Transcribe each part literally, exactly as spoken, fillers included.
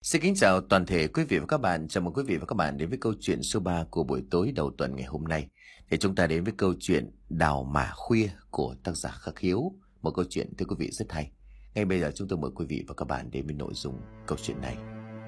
Xin kính chào toàn thể quý vị và các bạn. Chào mừng quý vị và các bạn đến với câu chuyện số ba của buổi tối đầu tuần ngày hôm nay. Thì chúng ta đến với câu chuyện Đào Mả Khuya của tác giả Khắc Hiếu. Một câu chuyện thưa quý vị rất hay. Ngay bây giờ chúng tôi mời quý vị và các bạn đến với nội dung câu chuyện này.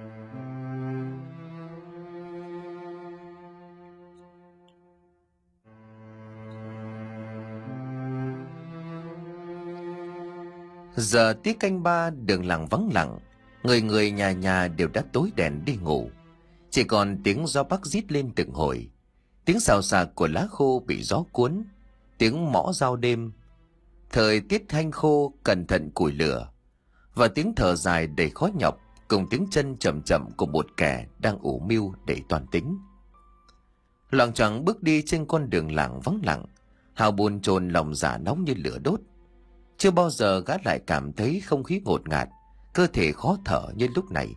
Giờ tiết canh ba, đường làng vắng lặng. Người người nhà nhà đều đã tối đèn đi ngủ. Chỉ còn tiếng gió bắc rít lên từng hồi, tiếng xào xạc của lá khô bị gió cuốn, tiếng mõ dao đêm, thời tiết hanh khô cẩn thận củi lửa, và tiếng thở dài đầy khó nhọc cùng tiếng chân chậm chậm của một kẻ đang ủ mưu để toan tính. Loạng choạng bước đi trên con đường làng vắng lặng, Hào bồn chồn lòng dạ nóng như lửa đốt. Chưa bao giờ gã lại cảm thấy không khí ngột ngạt, cơ thể khó thở như lúc này.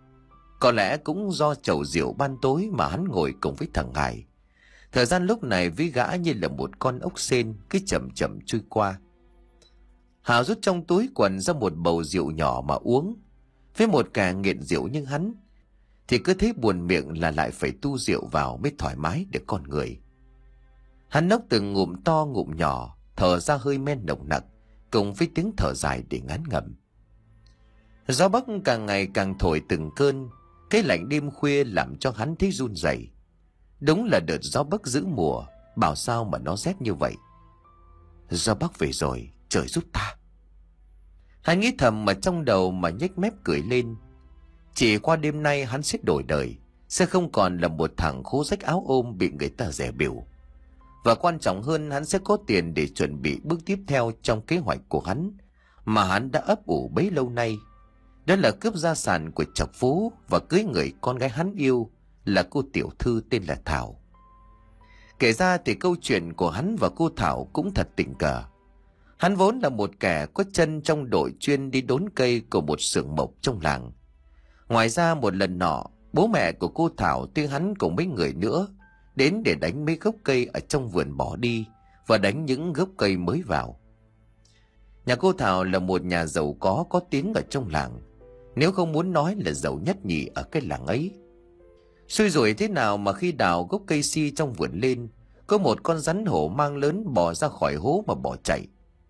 Có lẽ cũng do chầu rượu ban tối mà hắn ngồi cùng với thằng Hải. Thời gian lúc này với gã như là một con ốc sên cứ chậm chậm trôi qua. Hào rút trong túi quần ra một bầu rượu nhỏ mà uống. Với một kẻ nghiện rượu như hắn thì cứ thấy buồn miệng là lại phải tu rượu vào mới thoải mái được con người. Hắn nốc từng ngụm to ngụm nhỏ, thở ra hơi men nồng nặc cùng với tiếng thở dài để ngán ngẩm. Gió bắc càng ngày càng thổi từng cơn, cái lạnh đêm khuya làm cho hắn thấy run rẩy. Đúng là đợt gió bắc giữ mùa, bảo sao mà nó rét như vậy. Gió bắc về rồi, trời giúp ta. Hắn nghĩ thầm mà trong đầu mà nhếch mép cười lên. Chỉ qua đêm nay hắn sẽ đổi đời, sẽ không còn là một thằng khố rách áo ôm bị người ta dè bỉu. Và quan trọng hơn, hắn sẽ có tiền để chuẩn bị bước tiếp theo trong kế hoạch của hắn mà hắn đã ấp ủ bấy lâu nay. Đó là cướp gia sản của Trọc Phú và cưới người con gái hắn yêu là cô tiểu thư tên là Thảo. Kể ra thì câu chuyện của hắn và cô Thảo cũng thật tình cờ. Hắn vốn là một kẻ có chân trong đội chuyên đi đốn cây của một xưởng mộc trong làng. Ngoài ra một lần nọ, bố mẹ của cô Thảo tuy hắn cùng mấy người nữa đến để đánh mấy gốc cây ở trong vườn bỏ đi và đánh những gốc cây mới vào. Nhà cô Thảo là một nhà giàu có có tiếng ở trong làng, nếu không muốn nói là giàu nhất nhì ở cái làng ấy. Xui rủi thế nào mà khi đào gốc cây si trong vườn lên, có một con rắn hổ mang lớn bò ra khỏi hố mà bỏ chạy.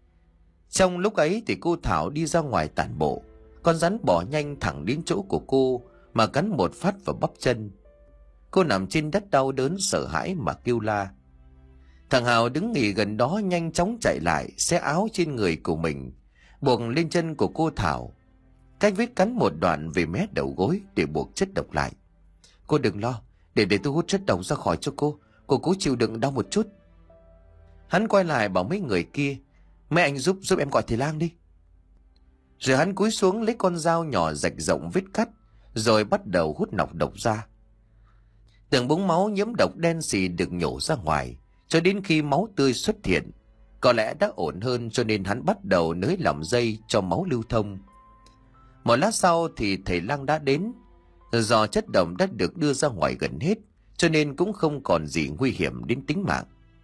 Trong lúc ấy thì cô Thảo đi ra ngoài tản bộ, con rắn bò nhanh thẳng đến chỗ của cô mà cắn một phát vào bắp chân. Cô nằm trên đất đau đớn sợ hãi mà kêu la. Thằng Hào đứng nghỉ gần đó nhanh chóng chạy lại, xé áo trên người của mình, buộc lên chân của cô Thảo, cách vết cắn một đoạn về mé đầu gối để buộc chất độc lại. Cô đừng lo, để để tôi hút chất độc ra khỏi cho cô, cô cố chịu đựng đau một chút. Hắn quay lại bảo mấy người kia, mấy anh giúp giúp em gọi thầy lang đi. Rồi hắn cúi xuống lấy con dao nhỏ rạch rộng vết cắt, rồi bắt đầu hút nọc độc ra. Từng búng máu nhiễm độc đen xì được nhổ ra ngoài, cho đến khi máu tươi xuất hiện. Có lẽ đã ổn hơn cho nên hắn bắt đầu nới lỏng dây cho máu lưu thông. Một lát sau thì thầy lang đã đến. Do chất độc đã được đưa ra ngoài gần hết, cho nên cũng không còn gì nguy hiểm đến tính mạng.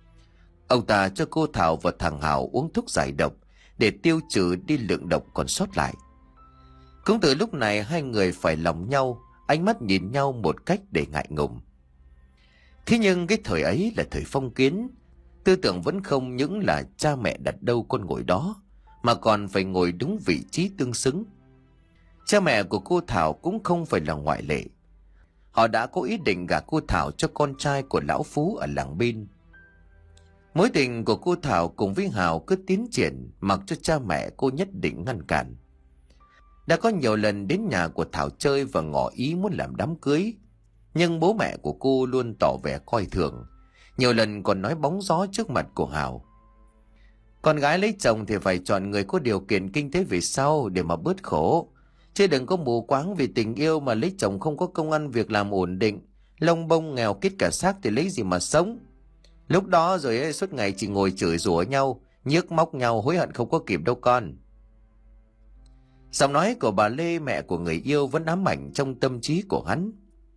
Ông ta cho cô Thảo và thằng Hào uống thuốc giải độc để tiêu trừ đi lượng độc còn sót lại. Cũng từ lúc này hai người phải lòng nhau, ánh mắt nhìn nhau một cách để ngại ngùng. Thế nhưng cái thời ấy là thời phong kiến, tư tưởng vẫn không những là cha mẹ đặt đâu con ngồi đó, mà còn phải ngồi đúng vị trí tương xứng. Cha mẹ của cô Thảo cũng không phải là ngoại lệ. Họ đã có ý định gả cô Thảo cho con trai của lão Phú ở làng bên. Mối tình của cô Thảo cùng với Hào cứ tiến triển mặc cho cha mẹ cô nhất định ngăn cản. Đã có nhiều lần đến nhà của Thảo chơi và ngỏ ý muốn làm đám cưới, nhưng bố mẹ của cô luôn tỏ vẻ coi thường, nhiều lần còn nói bóng gió trước mặt của Hào. Con gái lấy chồng thì phải chọn người có điều kiện kinh tế về sau để mà bớt khổ, chứ đừng có mù quáng vì tình yêu mà lấy chồng không có công ăn việc làm ổn định, lông bông nghèo kết cả xác thì lấy gì mà sống. Lúc đó rồi ấy, suốt ngày chỉ ngồi chửi rủa nhau, nhức móc nhau, hối hận không có kịp đâu con. Giọng nói của bà Lê, mẹ của người yêu, vẫn ám ảnh trong tâm trí của hắn.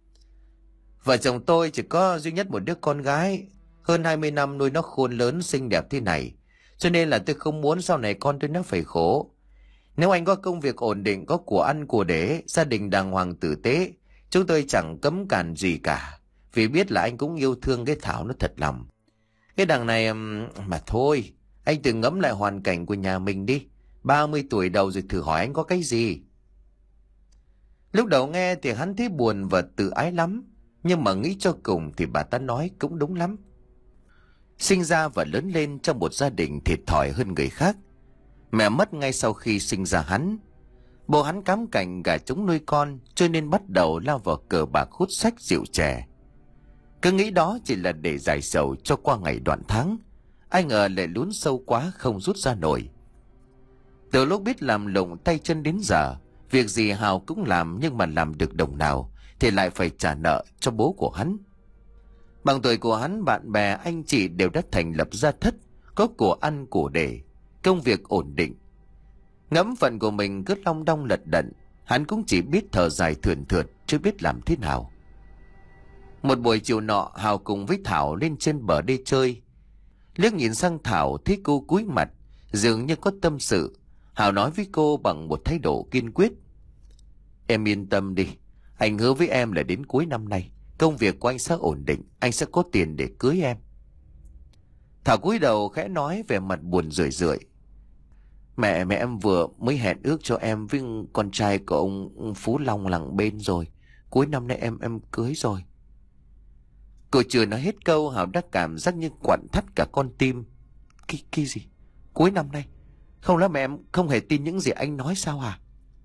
Vợ chồng tôi chỉ có duy nhất một đứa con gái, hơn hai mươi năm nuôi nó khôn lớn xinh đẹp thế này, cho nên là tôi không muốn sau này con tôi nó phải khổ. Nếu anh có công việc ổn định, có của ăn của để, gia đình đàng hoàng tử tế, chúng tôi chẳng cấm cản gì cả. Vì biết là anh cũng yêu thương cái Thảo nó thật lòng. Cái đằng này mà thôi, anh tự ngẫm lại hoàn cảnh của nhà mình đi. ba mươi tuổi đầu rồi thử hỏi anh có cái gì. Lúc đầu nghe thì hắn thấy buồn và tự ái lắm. Nhưng mà nghĩ cho cùng thì bà ta nói cũng đúng lắm. Sinh ra và lớn lên trong một gia đình thiệt thòi hơn người khác. Mẹ mất ngay sau khi sinh ra hắn. Bố hắn cắm cành gà trống nuôi con, cho nên bắt đầu lao vào cờ bạc, hút sách rượu chè. Cứ nghĩ đó chỉ là để giải sầu cho qua ngày đoạn tháng. Ai ngờ lại lún sâu quá không rút ra nổi. Từ lúc biết làm lụng tay chân đến giờ, việc gì Hào cũng làm, nhưng mà làm được đồng nào thì lại phải trả nợ cho bố của hắn. Bằng tuổi của hắn, bạn bè anh chị đều đã thành lập gia thất, có của ăn của để, công việc ổn định. Ngẫm phận của mình cứ long đong lật đận, hắn cũng chỉ biết thở dài thườn thượt, chưa biết làm thế nào. Một buổi chiều nọ, Hào cùng với Thảo lên trên bờ đê chơi. Liếc nhìn sang Thảo thấy cô cúi mặt, dường như có tâm sự. Hào nói với cô bằng một thái độ kiên quyết: "Em yên tâm đi, anh hứa với em là đến cuối năm nay công việc của anh sẽ ổn định, anh sẽ có tiền để cưới em." Thảo cúi đầu khẽ nói, vẻ mặt buồn rười rượi: Mẹ mẹ em vừa mới hẹn ước cho em với con trai của ông Phú Long làng bên rồi. Cuối năm nay em em cưới rồi." Cô chưa nói hết câu, Hào đã cảm giác như quặn thắt cả con tim. Cái, cái gì? Cuối năm nay? Không lẽ mẹ em không hề tin những gì anh nói sao hả?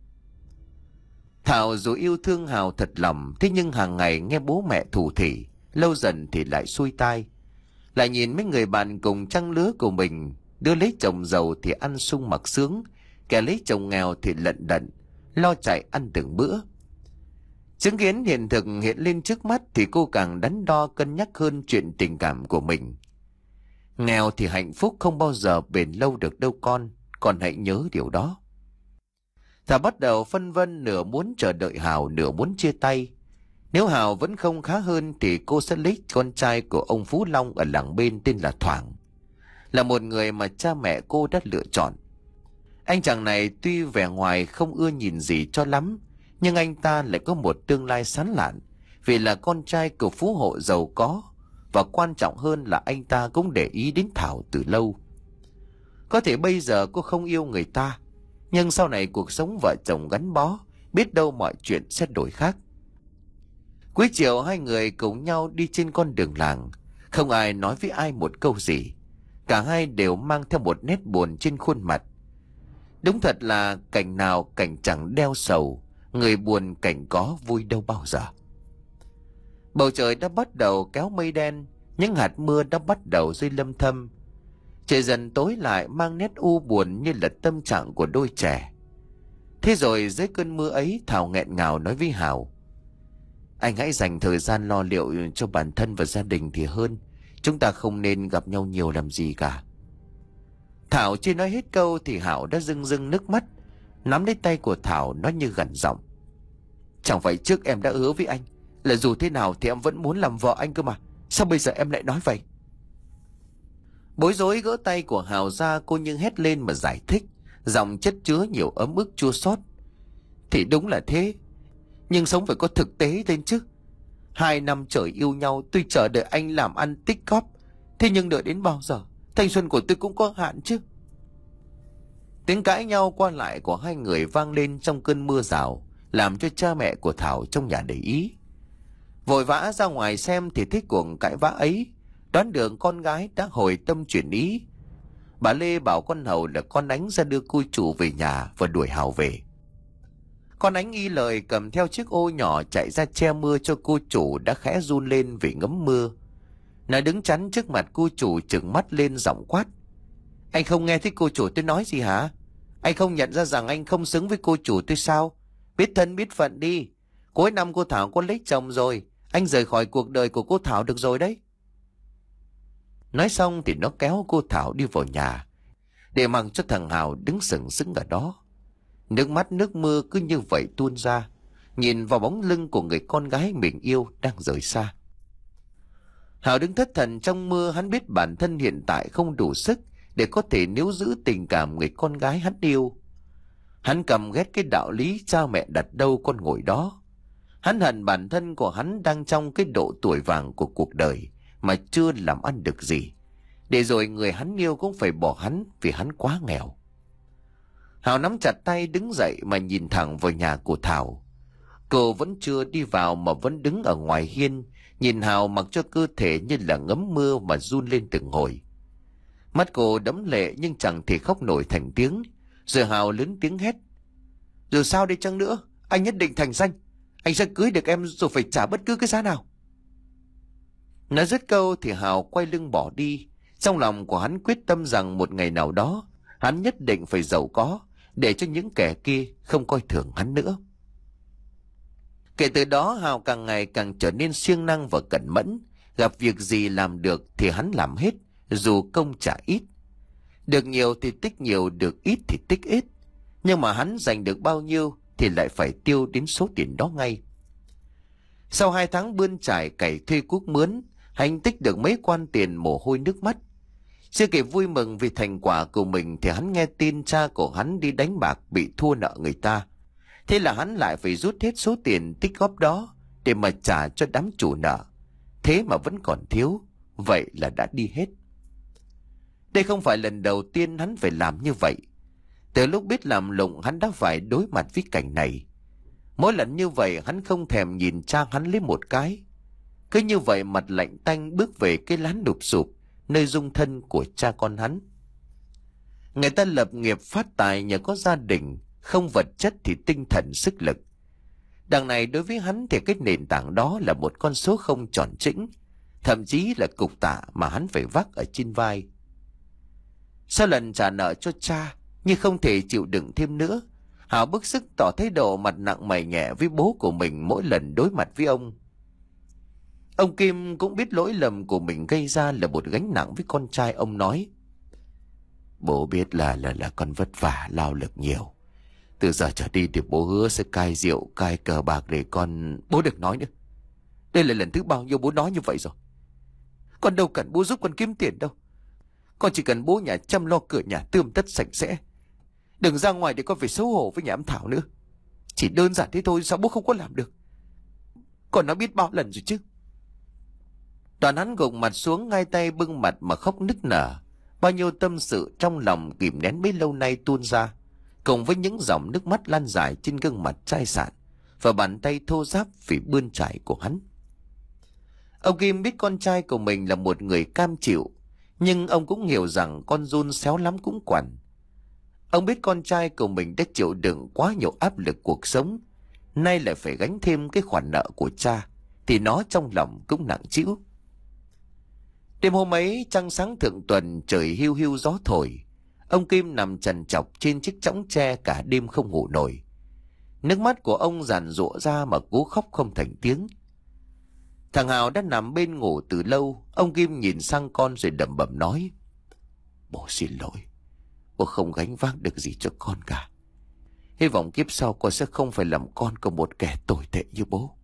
Thảo dù yêu thương Hào thật lòng, thế nhưng hàng ngày nghe bố mẹ thủ thỉ, lâu dần thì lại xuôi tai. Lại nhìn mấy người bạn cùng trang lứa của mình, đứa lấy chồng giàu thì ăn sung mặc sướng, kẻ lấy chồng nghèo thì lận đận, lo chạy ăn từng bữa. Chứng kiến hiện thực hiện lên trước mắt thì cô càng đắn đo cân nhắc hơn chuyện tình cảm của mình. Nghèo thì hạnh phúc không bao giờ bền lâu được đâu con, con hãy nhớ điều đó. Thảo bắt đầu phân vân, nửa muốn chờ đợi Hào, nửa muốn chia tay. Nếu Hào vẫn không khá hơn thì cô sẽ lấy con trai của ông Phú Long ở làng bên tên là Thoảng, là một người mà cha mẹ cô đã lựa chọn. Anh chàng này tuy vẻ ngoài không ưa nhìn gì cho lắm, nhưng anh ta lại có một tương lai sáng lạn, vì là con trai của phú hộ giàu có, và quan trọng hơn là anh ta cũng để ý đến Thảo từ lâu. Có thể bây giờ cô không yêu người ta, nhưng sau này cuộc sống vợ chồng gắn bó, biết đâu mọi chuyện sẽ đổi khác. Cuối chiều hai người cùng nhau đi trên con đường làng, không ai nói với ai một câu gì. Cả hai đều mang theo một nét buồn trên khuôn mặt. Đúng thật là cảnh nào cảnh chẳng đeo sầu, người buồn cảnh có vui đâu bao giờ. Bầu trời đã bắt đầu kéo mây đen, những hạt mưa đã bắt đầu rơi lâm thâm. Trời dần tối lại, mang nét u buồn như là tâm trạng của đôi trẻ. Thế rồi dưới cơn mưa ấy, Thảo nghẹn ngào nói với Hào: Anh hãy dành thời gian lo liệu cho bản thân và gia đình thì hơn. Chúng ta không nên gặp nhau nhiều làm gì cả. Thảo chưa nói hết câu thì Hảo đã rưng rưng nước mắt, nắm lấy tay của Thảo nói như gằn giọng: Chẳng phải trước em đã hứa với anh là dù thế nào thì em vẫn muốn làm vợ anh cơ mà, sao bây giờ em lại nói vậy? Bối rối gỡ tay của Hào ra, cô nhưng hét lên mà giải thích, giọng chất chứa nhiều ấm ức chua xót: Thì đúng là thế, nhưng sống phải có thực tế lên chứ. Hai năm trời yêu nhau, tôi chờ đợi anh làm ăn tích góp, thế nhưng đợi đến bao giờ? Thanh xuân của tôi cũng có hạn chứ. Tiếng cãi nhau qua lại của hai người vang lên trong cơn mưa rào, làm cho cha mẹ của Thảo trong nhà để ý. Vội vã ra ngoài xem thì thấy cuộc cãi vã ấy, đoán được con gái đã hồi tâm chuyển ý. Bà Lê bảo con Hầu là con Ánh ra đưa cô chủ về nhà và đuổi Hào về. Con Ánh y lời, cầm theo chiếc ô nhỏ chạy ra che mưa cho cô chủ đã khẽ run lên vì ngấm mưa. Nó đứng chắn trước mặt cô chủ, trừng mắt lên giọng quát: Anh không nghe thấy cô chủ tôi nói gì hả? Anh không nhận ra rằng anh không xứng với cô chủ tôi sao? Biết thân biết phận đi. Cuối năm cô Thảo có lấy chồng rồi, anh rời khỏi cuộc đời của cô Thảo được rồi đấy. Nói xong thì nó kéo cô Thảo đi vào nhà, để mặc cho thằng Hào đứng sừng sững ở đó. Nước mắt nước mưa cứ như vậy tuôn ra, nhìn vào bóng lưng của người con gái mình yêu đang rời xa. Hào đứng thất thần trong mưa, hắn biết bản thân hiện tại không đủ sức để có thể níu giữ tình cảm người con gái hắn yêu. Hắn căm ghét cái đạo lý cha mẹ đặt đâu con ngồi đó. Hắn hận bản thân của hắn đang trong cái độ tuổi vàng của cuộc đời mà chưa làm ăn được gì, để rồi người hắn yêu cũng phải bỏ hắn vì hắn quá nghèo. Hào nắm chặt tay đứng dậy mà nhìn thẳng vào nhà của Thảo. Cô vẫn chưa đi vào mà vẫn đứng ở ngoài hiên, nhìn Hào mặc cho cơ thể như là ngấm mưa mà run lên từng hồi. Mắt cô đẫm lệ nhưng chẳng thể khóc nổi thành tiếng. Rồi Hào lớn tiếng hét: "Dù sao đi chăng nữa, anh nhất định thành danh. Anh sẽ cưới được em dù phải trả bất cứ cái giá nào." Nói dứt câu thì Hào quay lưng bỏ đi. Trong lòng của hắn quyết tâm rằng một ngày nào đó hắn nhất định phải giàu có, để cho những kẻ kia không coi thường hắn nữa. Kể từ đó Hào càng ngày càng trở nên siêng năng và cẩn mẫn. Gặp việc gì làm được thì hắn làm hết, dù công trả ít. Được nhiều thì tích nhiều, được ít thì tích ít. Nhưng mà hắn giành được bao nhiêu thì lại phải tiêu đến số tiền đó ngay. Sau hai tháng bươn trải cày thuê cuốc mướn, hắn tích được mấy quan tiền mồ hôi nước mắt. Chưa kịp vui mừng vì thành quả của mình thì hắn nghe tin cha của hắn đi đánh bạc bị thua nợ người ta. Thế là hắn lại phải rút hết số tiền tích góp đó để mà trả cho đám chủ nợ. Thế mà vẫn còn thiếu, vậy là đã đi hết. Đây không phải lần đầu tiên hắn phải làm như vậy. Từ lúc biết làm lụng hắn đã phải đối mặt với cảnh này. Mỗi lần như vậy hắn không thèm nhìn cha hắn lấy một cái. Cứ như vậy mặt lạnh tanh bước về cái lán đụp sụp, nơi dung thân của cha con hắn. Người ta lập nghiệp phát tài nhờ có gia đình, không vật chất thì tinh thần sức lực. Đằng này đối với hắn thì cái nền tảng đó là một con số không tròn chỉnh, thậm chí là cục tạ mà hắn phải vác ở trên vai. Sau lần trả nợ cho cha nhưng không thể chịu đựng thêm nữa, Hảo bức sức tỏ thái độ mặt nặng mày nhẹ với bố của mình mỗi lần đối mặt với ông. Ông Kim cũng biết lỗi lầm của mình gây ra là một gánh nặng với con trai. Ông nói: "Bố biết là là là con vất vả lao lực nhiều. Từ giờ trở đi thì bố hứa sẽ cai rượu, cai cờ bạc để con..." "Bố đừng nói nữa. Đây là lần thứ bao nhiêu bố nói như vậy rồi. Con đâu cần bố giúp con kiếm tiền đâu. Con chỉ cần bố nhà chăm lo cửa nhà tươm tất sạch sẽ. Đừng ra ngoài để con phải xấu hổ với nhà em Thảo nữa. Chỉ đơn giản thế thôi, sao bố không có làm được? Con đã biết bao lần rồi chứ." Đoàn hắn gục mặt xuống, ngay tay bưng mặt mà khóc nức nở. Bao nhiêu tâm sự trong lòng kìm nén bấy lâu nay tuôn ra, cùng với những dòng nước mắt lan dài trên gương mặt chai sạn và bàn tay thô ráp vì bươn trải của hắn. Ông Kim biết con trai của mình là một người cam chịu, nhưng ông cũng hiểu rằng con giun xéo lắm cũng quằn. Ông biết con trai của mình đã chịu đựng quá nhiều áp lực cuộc sống, nay lại phải gánh thêm cái khoản nợ của cha, thì nó trong lòng cũng nặng trĩu. Đêm hôm ấy trăng sáng thượng tuần, trời hiu hiu gió thổi. Ông Kim nằm trằn trọc trên chiếc chõng tre cả đêm không ngủ nổi. Nước mắt của ông giàn giụa ra mà cố khóc không thành tiếng. Thằng Hào đã nằm bên ngủ từ lâu. Ông Kim nhìn sang con rồi đầm bầm nói: "Bố xin lỗi. Bố không gánh vác được gì cho con cả. Hy vọng kiếp sau con sẽ không phải làm con của một kẻ tồi tệ như bố."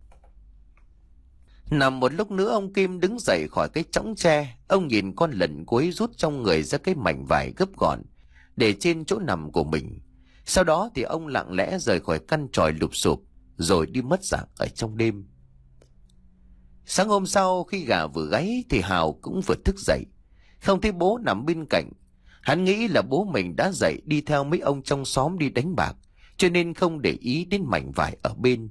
Nằm một lúc nữa ông Kim đứng dậy khỏi cái chõng tre. Ông nhìn con lần cuối rút trong người ra cái mảnh vải gấp gọn để trên chỗ nằm của mình. Sau đó thì ông lặng lẽ rời khỏi căn tròi lụp xụp, rồi đi mất dạng ở trong đêm. Sáng hôm sau khi gà vừa gáy thì Hào cũng vừa thức dậy. Không thấy bố nằm bên cạnh. Hắn nghĩ là bố mình đã dậy đi theo mấy ông trong xóm đi đánh bạc, cho nên không để ý đến mảnh vải ở bên.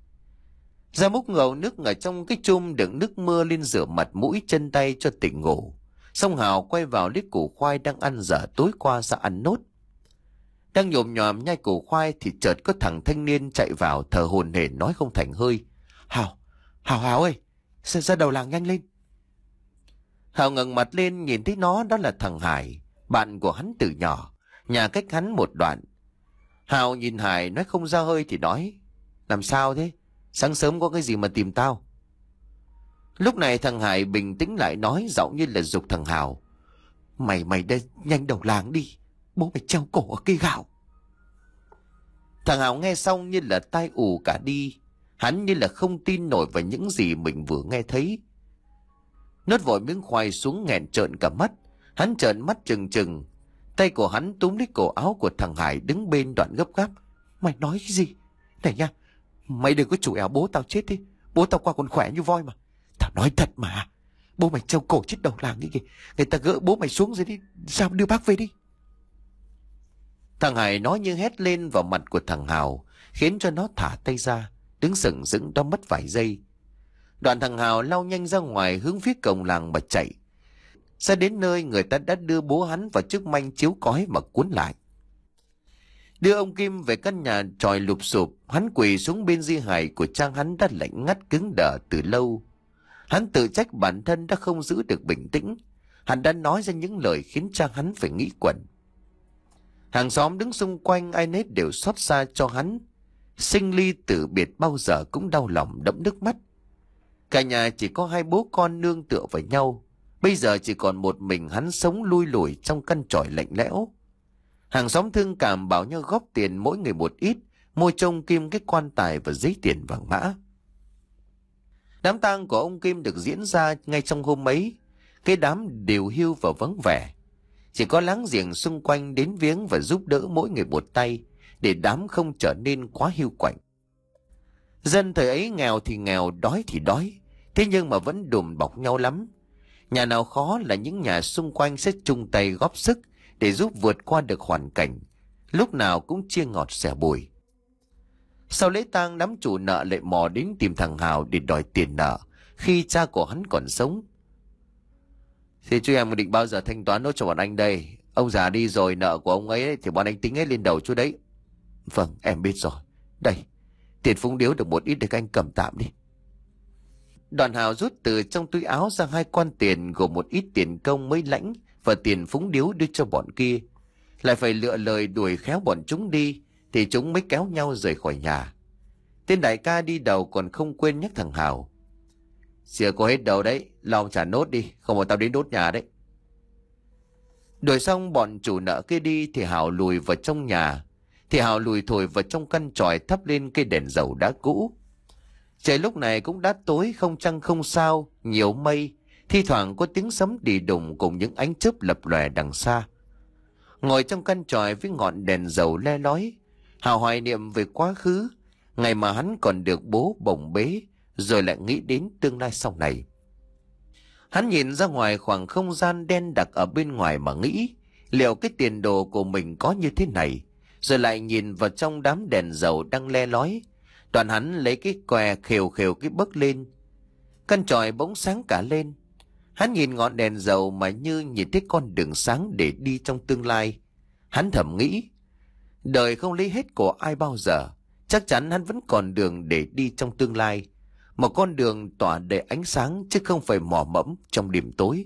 Ra múc ngầu nước ở trong cái chum đựng nước mưa lên rửa mặt mũi chân tay cho tỉnh ngủ. Xong Hào quay vào liếc củ khoai đang ăn dở tối qua ra ăn nốt. Đang nhồm nhòm nhai củ khoai thì chợt có thằng thanh niên chạy vào thở hổn hển nói không thành hơi: "Hào, Hào Hào ơi, ra, ra đầu làng nhanh lên." Hào ngẩng mặt lên nhìn thấy nó, đó là thằng Hải, bạn của hắn từ nhỏ, nhà cách hắn một đoạn. Hào nhìn Hải nói không ra hơi thì nói: "Làm sao thế? Sáng sớm có cái gì mà tìm tao?" Lúc này thằng Hải bình tĩnh lại nói, giọng như là giục thằng Hào: Mày mày đây nhanh đầu làng đi, bố mày treo cổ ở cây gạo." Thằng Hào nghe xong như là tai ù cả đi. Hắn như là không tin nổi vào những gì mình vừa nghe thấy. Nuốt vội miếng khoai xuống nghẹn trợn cả mắt. Hắn trợn mắt trừng trừng. Tay của hắn túm lấy cổ áo của thằng Hải đứng bên đoạn gấp gáp: Mày nói cái gì? Này nha, mày đừng có chủ ẻo bố tao chết đi. Bố tao qua còn khỏe như voi mà. Tao nói thật mà. Bố mày treo cổ chết đầu làng cái kìa. Người ta gỡ bố mày xuống dưới đi. Sao đưa bác về đi? Thằng Hải nói như hét lên vào mặt của thằng Hào, khiến cho nó thả tay ra, đứng sừng sững đó mất vài giây. Đoạn thằng Hào lao nhanh ra ngoài hướng phía cổng làng mà chạy. Ra đến nơi, người ta đã đưa bố hắn vào chiếc manh chiếu cói mà cuốn lại. Đưa ông Kim về căn nhà tròi lụp sụp, hắn quỳ xuống bên di hài của cha hắn đã lạnh ngắt cứng đờ từ lâu. Hắn tự trách bản thân đã không giữ được bình tĩnh. Hắn đã nói ra những lời khiến cha hắn phải nghĩ quẩn. Hàng xóm đứng xung quanh ai nấy đều xót xa cho hắn. Sinh ly tử biệt bao giờ cũng đau lòng đẫm nước mắt. Cả nhà chỉ có hai bố con nương tựa vào nhau. Bây giờ chỉ còn một mình hắn sống lui lủi trong căn tròi lạnh lẽo. Hàng xóm thương cảm bảo nhau góp tiền mỗi người một ít, mua trông Kim cái quan tài và giấy tiền vàng mã. Đám tang của ông Kim được diễn ra ngay trong hôm ấy. Cái đám đều hưu và vắng vẻ. Chỉ có láng giềng xung quanh đến viếng và giúp đỡ mỗi người một tay, để đám không trở nên quá hiu quạnh. Dân thời ấy nghèo thì nghèo, đói thì đói, thế nhưng mà vẫn đùm bọc nhau lắm. Nhà nào khó là những nhà xung quanh sẽ chung tay góp sức để giúp vượt qua được hoàn cảnh, lúc nào cũng chia ngọt sẻ bùi. Sau lễ tang, đám chủ nợ lại mò đến tìm thằng Hào để đòi tiền nợ khi cha của hắn còn sống. Thì chú em định bao giờ thanh toán nốt cho bọn anh đây? Ông già đi rồi, nợ của ông ấy thì bọn anh tính hết lên đầu chú đấy. Vâng, em biết rồi. Đây, tiền phúng điếu được một ít để các anh cầm tạm đi. Đoàn Hào rút từ trong túi áo ra hai quan tiền gồm một ít tiền công mới lãnh và tiền phúng điếu đưa cho bọn kia. Lại phải lựa lời đuổi khéo bọn chúng đi thì chúng mới kéo nhau rời khỏi nhà. Tên đại ca đi đầu còn không quên nhắc thằng Hào: "Xìa có hết đâu đấy, lo trả nốt đi, không mà tao đến đốt nhà đấy." Đuổi xong bọn chủ nợ kia đi thì Hào lùi vào trong nhà. Thì Hào lùi thổi vào trong căn tròi thắp lên cây đèn dầu đá cũ. Trời lúc này cũng đã tối, không trăng không sao, nhiều mây, thi thoảng có tiếng sấm đì đùng cùng những ánh chớp lập lòe đằng xa. Ngồi trong căn tròi với ngọn đèn dầu le lói, Hào hoài niệm về quá khứ, ngày mà hắn còn được bố bồng bế, rồi lại nghĩ đến tương lai sau này. Hắn nhìn ra ngoài khoảng không gian đen đặc ở bên ngoài mà nghĩ liệu cái tiền đồ của mình có như thế này, rồi lại nhìn vào trong đám đèn dầu đang le lói. Đoạn hắn lấy cái què khều khều cái bấc lên. Căn tròi bỗng sáng cả lên. Hắn nhìn ngọn đèn dầu mà như nhìn thấy con đường sáng để đi trong tương lai. Hắn thầm nghĩ, đời không lấy hết của ai bao giờ, chắc chắn hắn vẫn còn đường để đi trong tương lai. Một con đường tỏa đầy ánh sáng chứ không phải mò mẫm trong đêm tối.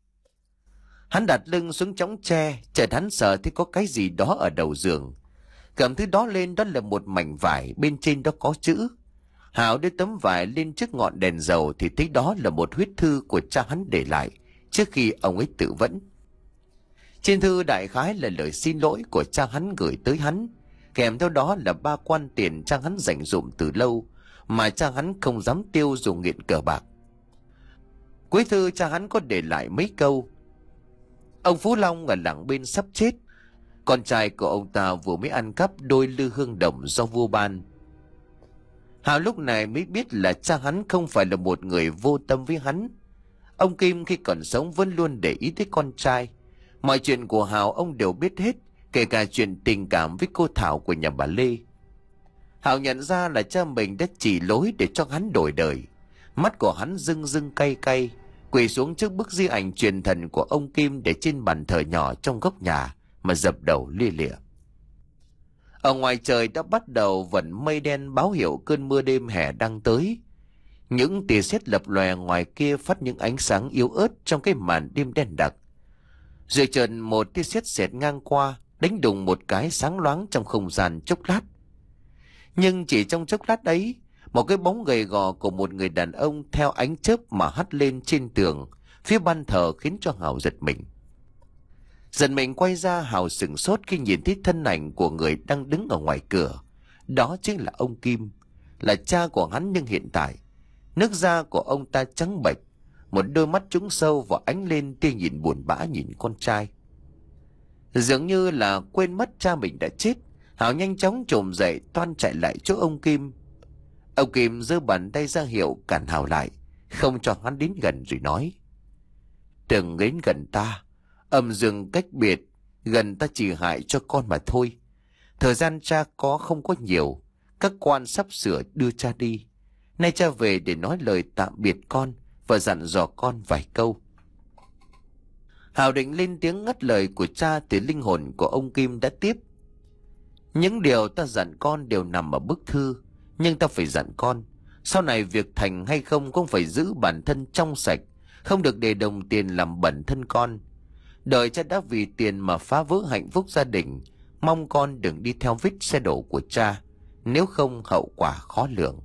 Hắn đặt lưng xuống chõng tre, chợt hắn sợ thấy có cái gì đó ở đầu giường. Cầm thứ đó lên, đó là một mảnh vải, bên trên đó có chữ. Hào đưa tấm vải lên trước ngọn đèn dầu thì thấy đó là một huyết thư của cha hắn để lại trước khi ông ấy tự vẫn. Trên thư đại khái là lời xin lỗi của cha hắn gửi tới hắn, kèm theo đó là ba quan tiền cha hắn dành dụm từ lâu mà cha hắn không dám tiêu dù nghiện cờ bạc. Cuối thư cha hắn có để lại mấy câu: "Ông Phú Long ở làng bên sắp chết. Con trai của ông ta vừa mới ăn cắp đôi lư hương đồng do vua ban." Hào lúc này mới biết là cha hắn không phải là một người vô tâm với hắn. Ông Kim khi còn sống vẫn luôn để ý tới con trai. Mọi chuyện của Hào ông đều biết hết, kể cả chuyện tình cảm với cô Thảo của nhà bà Lê. Hào nhận ra là cha mình đã chỉ lối để cho hắn đổi đời. Mắt của hắn rưng rưng cay cay, quỳ xuống trước bức di ảnh truyền thần của ông Kim để trên bàn thờ nhỏ trong góc nhà mà dập đầu lia lịa. Ở ngoài trời đã bắt đầu vẩn mây đen báo hiệu cơn mưa đêm hè đang tới. Những tia sét lập lòe ngoài kia phát những ánh sáng yếu ớt trong cái màn đêm đen đặc. Rồi chợt một tia sét xẹt ngang qua, đánh đùng một cái sáng loáng trong không gian chốc lát. Nhưng chỉ trong chốc lát ấy, một cái bóng gầy gò của một người đàn ông theo ánh chớp mà hắt lên trên tường phía ban thờ khiến cho Hào giật mình. Giật mình quay ra, Hào sửng sốt khi nhìn thấy thân ảnh của người đang đứng ở ngoài cửa. Đó chính là ông Kim, là cha của hắn, nhưng hiện tại nước da của ông ta trắng bệch, một đôi mắt trũng sâu và ánh lên tia nhìn buồn bã nhìn con trai. Dường như là quên mất cha mình đã chết, Hảo nhanh chóng trồm dậy toan chạy lại chỗ ông Kim. Ông Kim giơ bàn tay ra hiệu cản Hảo lại, không cho hắn đến gần rồi nói: "Đừng đến gần ta, âm dương cách biệt, gần ta chỉ hại cho con mà thôi. Thời gian cha có không có nhiều, các quan sắp sửa đưa cha đi. Nay cha về để nói lời tạm biệt con và dặn dò con vài câu." Hào định lên tiếng ngắt lời của cha thì linh hồn của ông Kim đã tiếp: "Những điều ta dặn con đều nằm ở bức thư, nhưng ta phải dặn con, sau này việc thành hay không cũng phải giữ bản thân trong sạch, không được để đồng tiền làm bẩn thân con. Đời cha đã vì tiền mà phá vỡ hạnh phúc gia đình, mong con đừng đi theo vết xe đổ của cha, nếu không hậu quả khó lường."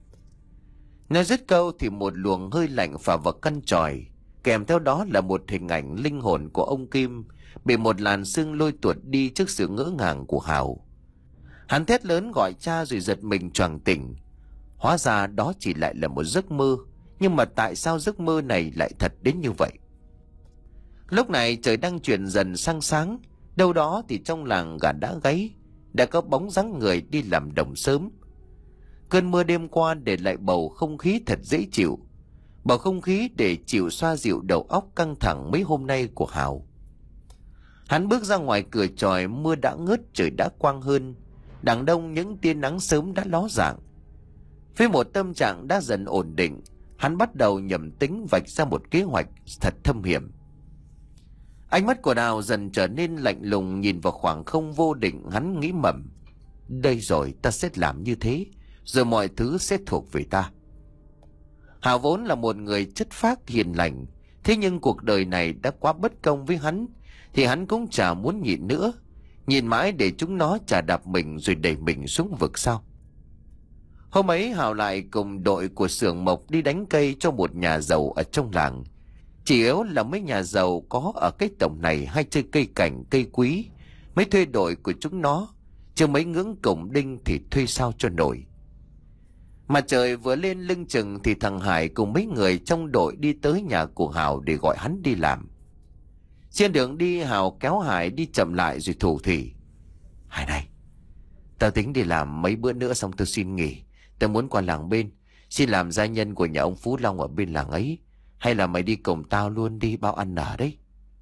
Nói dứt câu thì một luồng hơi lạnh phả vào căn tròi, kèm theo đó là một hình ảnh linh hồn của ông Kim bị một làn sương lôi tuột đi trước sự ngỡ ngàng của Hào. Hắn thét lớn gọi cha rồi giật mình choàng tỉnh. Hóa ra đó chỉ lại là một giấc mơ, nhưng mà tại sao giấc mơ này lại thật đến như vậy? Lúc này trời đang chuyển dần sang sáng, đâu đó thì trong làng gà đã gáy, đã có bóng dáng người đi làm đồng sớm. Cơn mưa đêm qua để lại bầu không khí thật dễ chịu, bầu không khí để chịu xoa dịu đầu óc căng thẳng mấy hôm nay của Hào. Hắn bước ra ngoài cửa chòi, mưa đã ngớt, trời đã quang hơn, đằng đông những tia nắng sớm đã ló dạng. Với một tâm trạng đã dần ổn định, hắn bắt đầu nhẩm tính vạch ra một kế hoạch thật thâm hiểm. Ánh mắt của Đào dần trở nên lạnh lùng, nhìn vào khoảng không vô định. Hắn nghĩ mầm: đây rồi, ta sẽ làm như thế, rồi mọi thứ sẽ thuộc về ta. Hào vốn là một người chất phác hiền lành, thế nhưng cuộc đời này đã quá bất công với hắn, thì hắn cũng chả muốn nhịn nữa, nhìn mãi để chúng nó chà đạp mình rồi đẩy mình xuống vực sao. Hôm ấy Hào lại cùng đội của xưởng mộc đi đánh cây cho một nhà giàu ở trong làng. Chỉ yếu là mấy nhà giàu có ở cái tổng này hay chơi cây cảnh cây quý mới thuê đội của chúng nó, chứ mấy ngưỡng cổng đinh thì thuê sao cho nổi. Mặt trời vừa lên lưng chừng thì thằng Hải cùng mấy người trong đội đi tới nhà của Hào để gọi hắn đi làm. Trên đường đi Hào kéo Hải đi chậm lại rồi thủ thỉ: "Hải này, tao tính đi làm mấy bữa nữa xong tôi xin nghỉ. Tao muốn qua làng bên, xin làm gia nhân của nhà ông Phú Long ở bên làng ấy. Hay là mày đi cùng tao luôn đi, bao ăn ở đấy."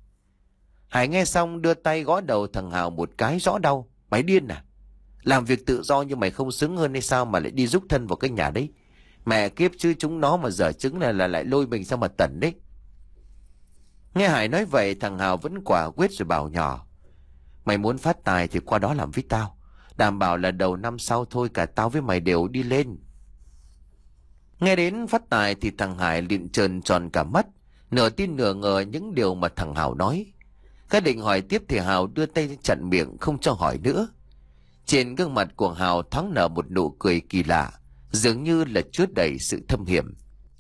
Hải nghe xong đưa tay gõ đầu thằng Hào một cái rõ đau: "Mày điên à? Làm việc tự do như mày không xứng hơn hay sao mà lại đi giúp thân vào cái nhà đấy? Mẹ kiếp chứ, chúng nó mà dở chứng là, là lại lôi mình sang mà tẩn đấy." Nghe Hải nói vậy, thằng Hào vẫn quả quyết rồi bảo nhỏ: "Mày muốn phát tài thì qua đó làm với tao. Đảm bảo là đầu năm sau thôi cả tao với mày đều đi lên." Nghe đến phát tài thì thằng Hải liền trợn tròn cả mắt, nửa tin nửa ngờ những điều mà thằng Hào nói. Cái định hỏi tiếp thì Hào đưa tay chặn miệng không cho hỏi nữa. Trên gương mặt của Hào thoáng nở một nụ cười kỳ lạ, dường như là chứa đầy sự thâm hiểm.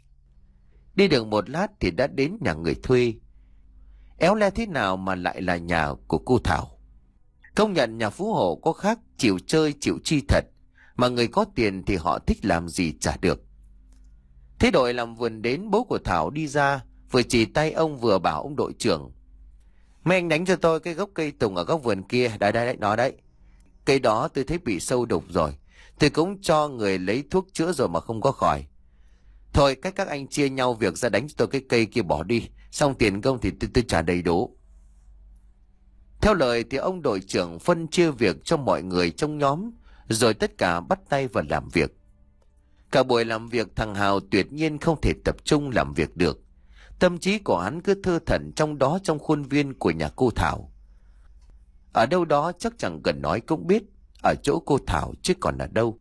Đi được một lát thì đã đến nhà người thuê. Éo le thế nào mà lại là nhà của cô Thảo. Công nhận nhà phú hộ có khác, chịu chơi chịu chi thật, mà người có tiền thì họ thích làm gì chả được. Thế đội làm vườn đến, bố của Thảo đi ra, vừa chỉ tay ông vừa bảo ông đội trưởng: "Mấy anh đánh cho tôi cái gốc cây tùng ở góc vườn kia, đấy đấy đấy, nó đấy. Cây đó tôi thấy bị sâu đục rồi, tôi cũng cho người lấy thuốc chữa rồi mà không có khỏi. Thôi cách các anh chia nhau việc ra đánh cho tôi cái cây kia bỏ đi, xong tiền công thì tôi, tôi trả đầy đủ." Theo lời thì ông đội trưởng phân chia việc cho mọi người trong nhóm, rồi tất cả bắt tay vào làm việc. Cả buổi làm việc thằng Hào tuyệt nhiên không thể tập trung làm việc được. Tâm trí của hắn cứ thơ thẩn trong đó, trong khuôn viên của nhà cô Thảo. Ở đâu đó chắc chẳng cần nói cũng biết, ở chỗ cô Thảo chứ còn ở đâu.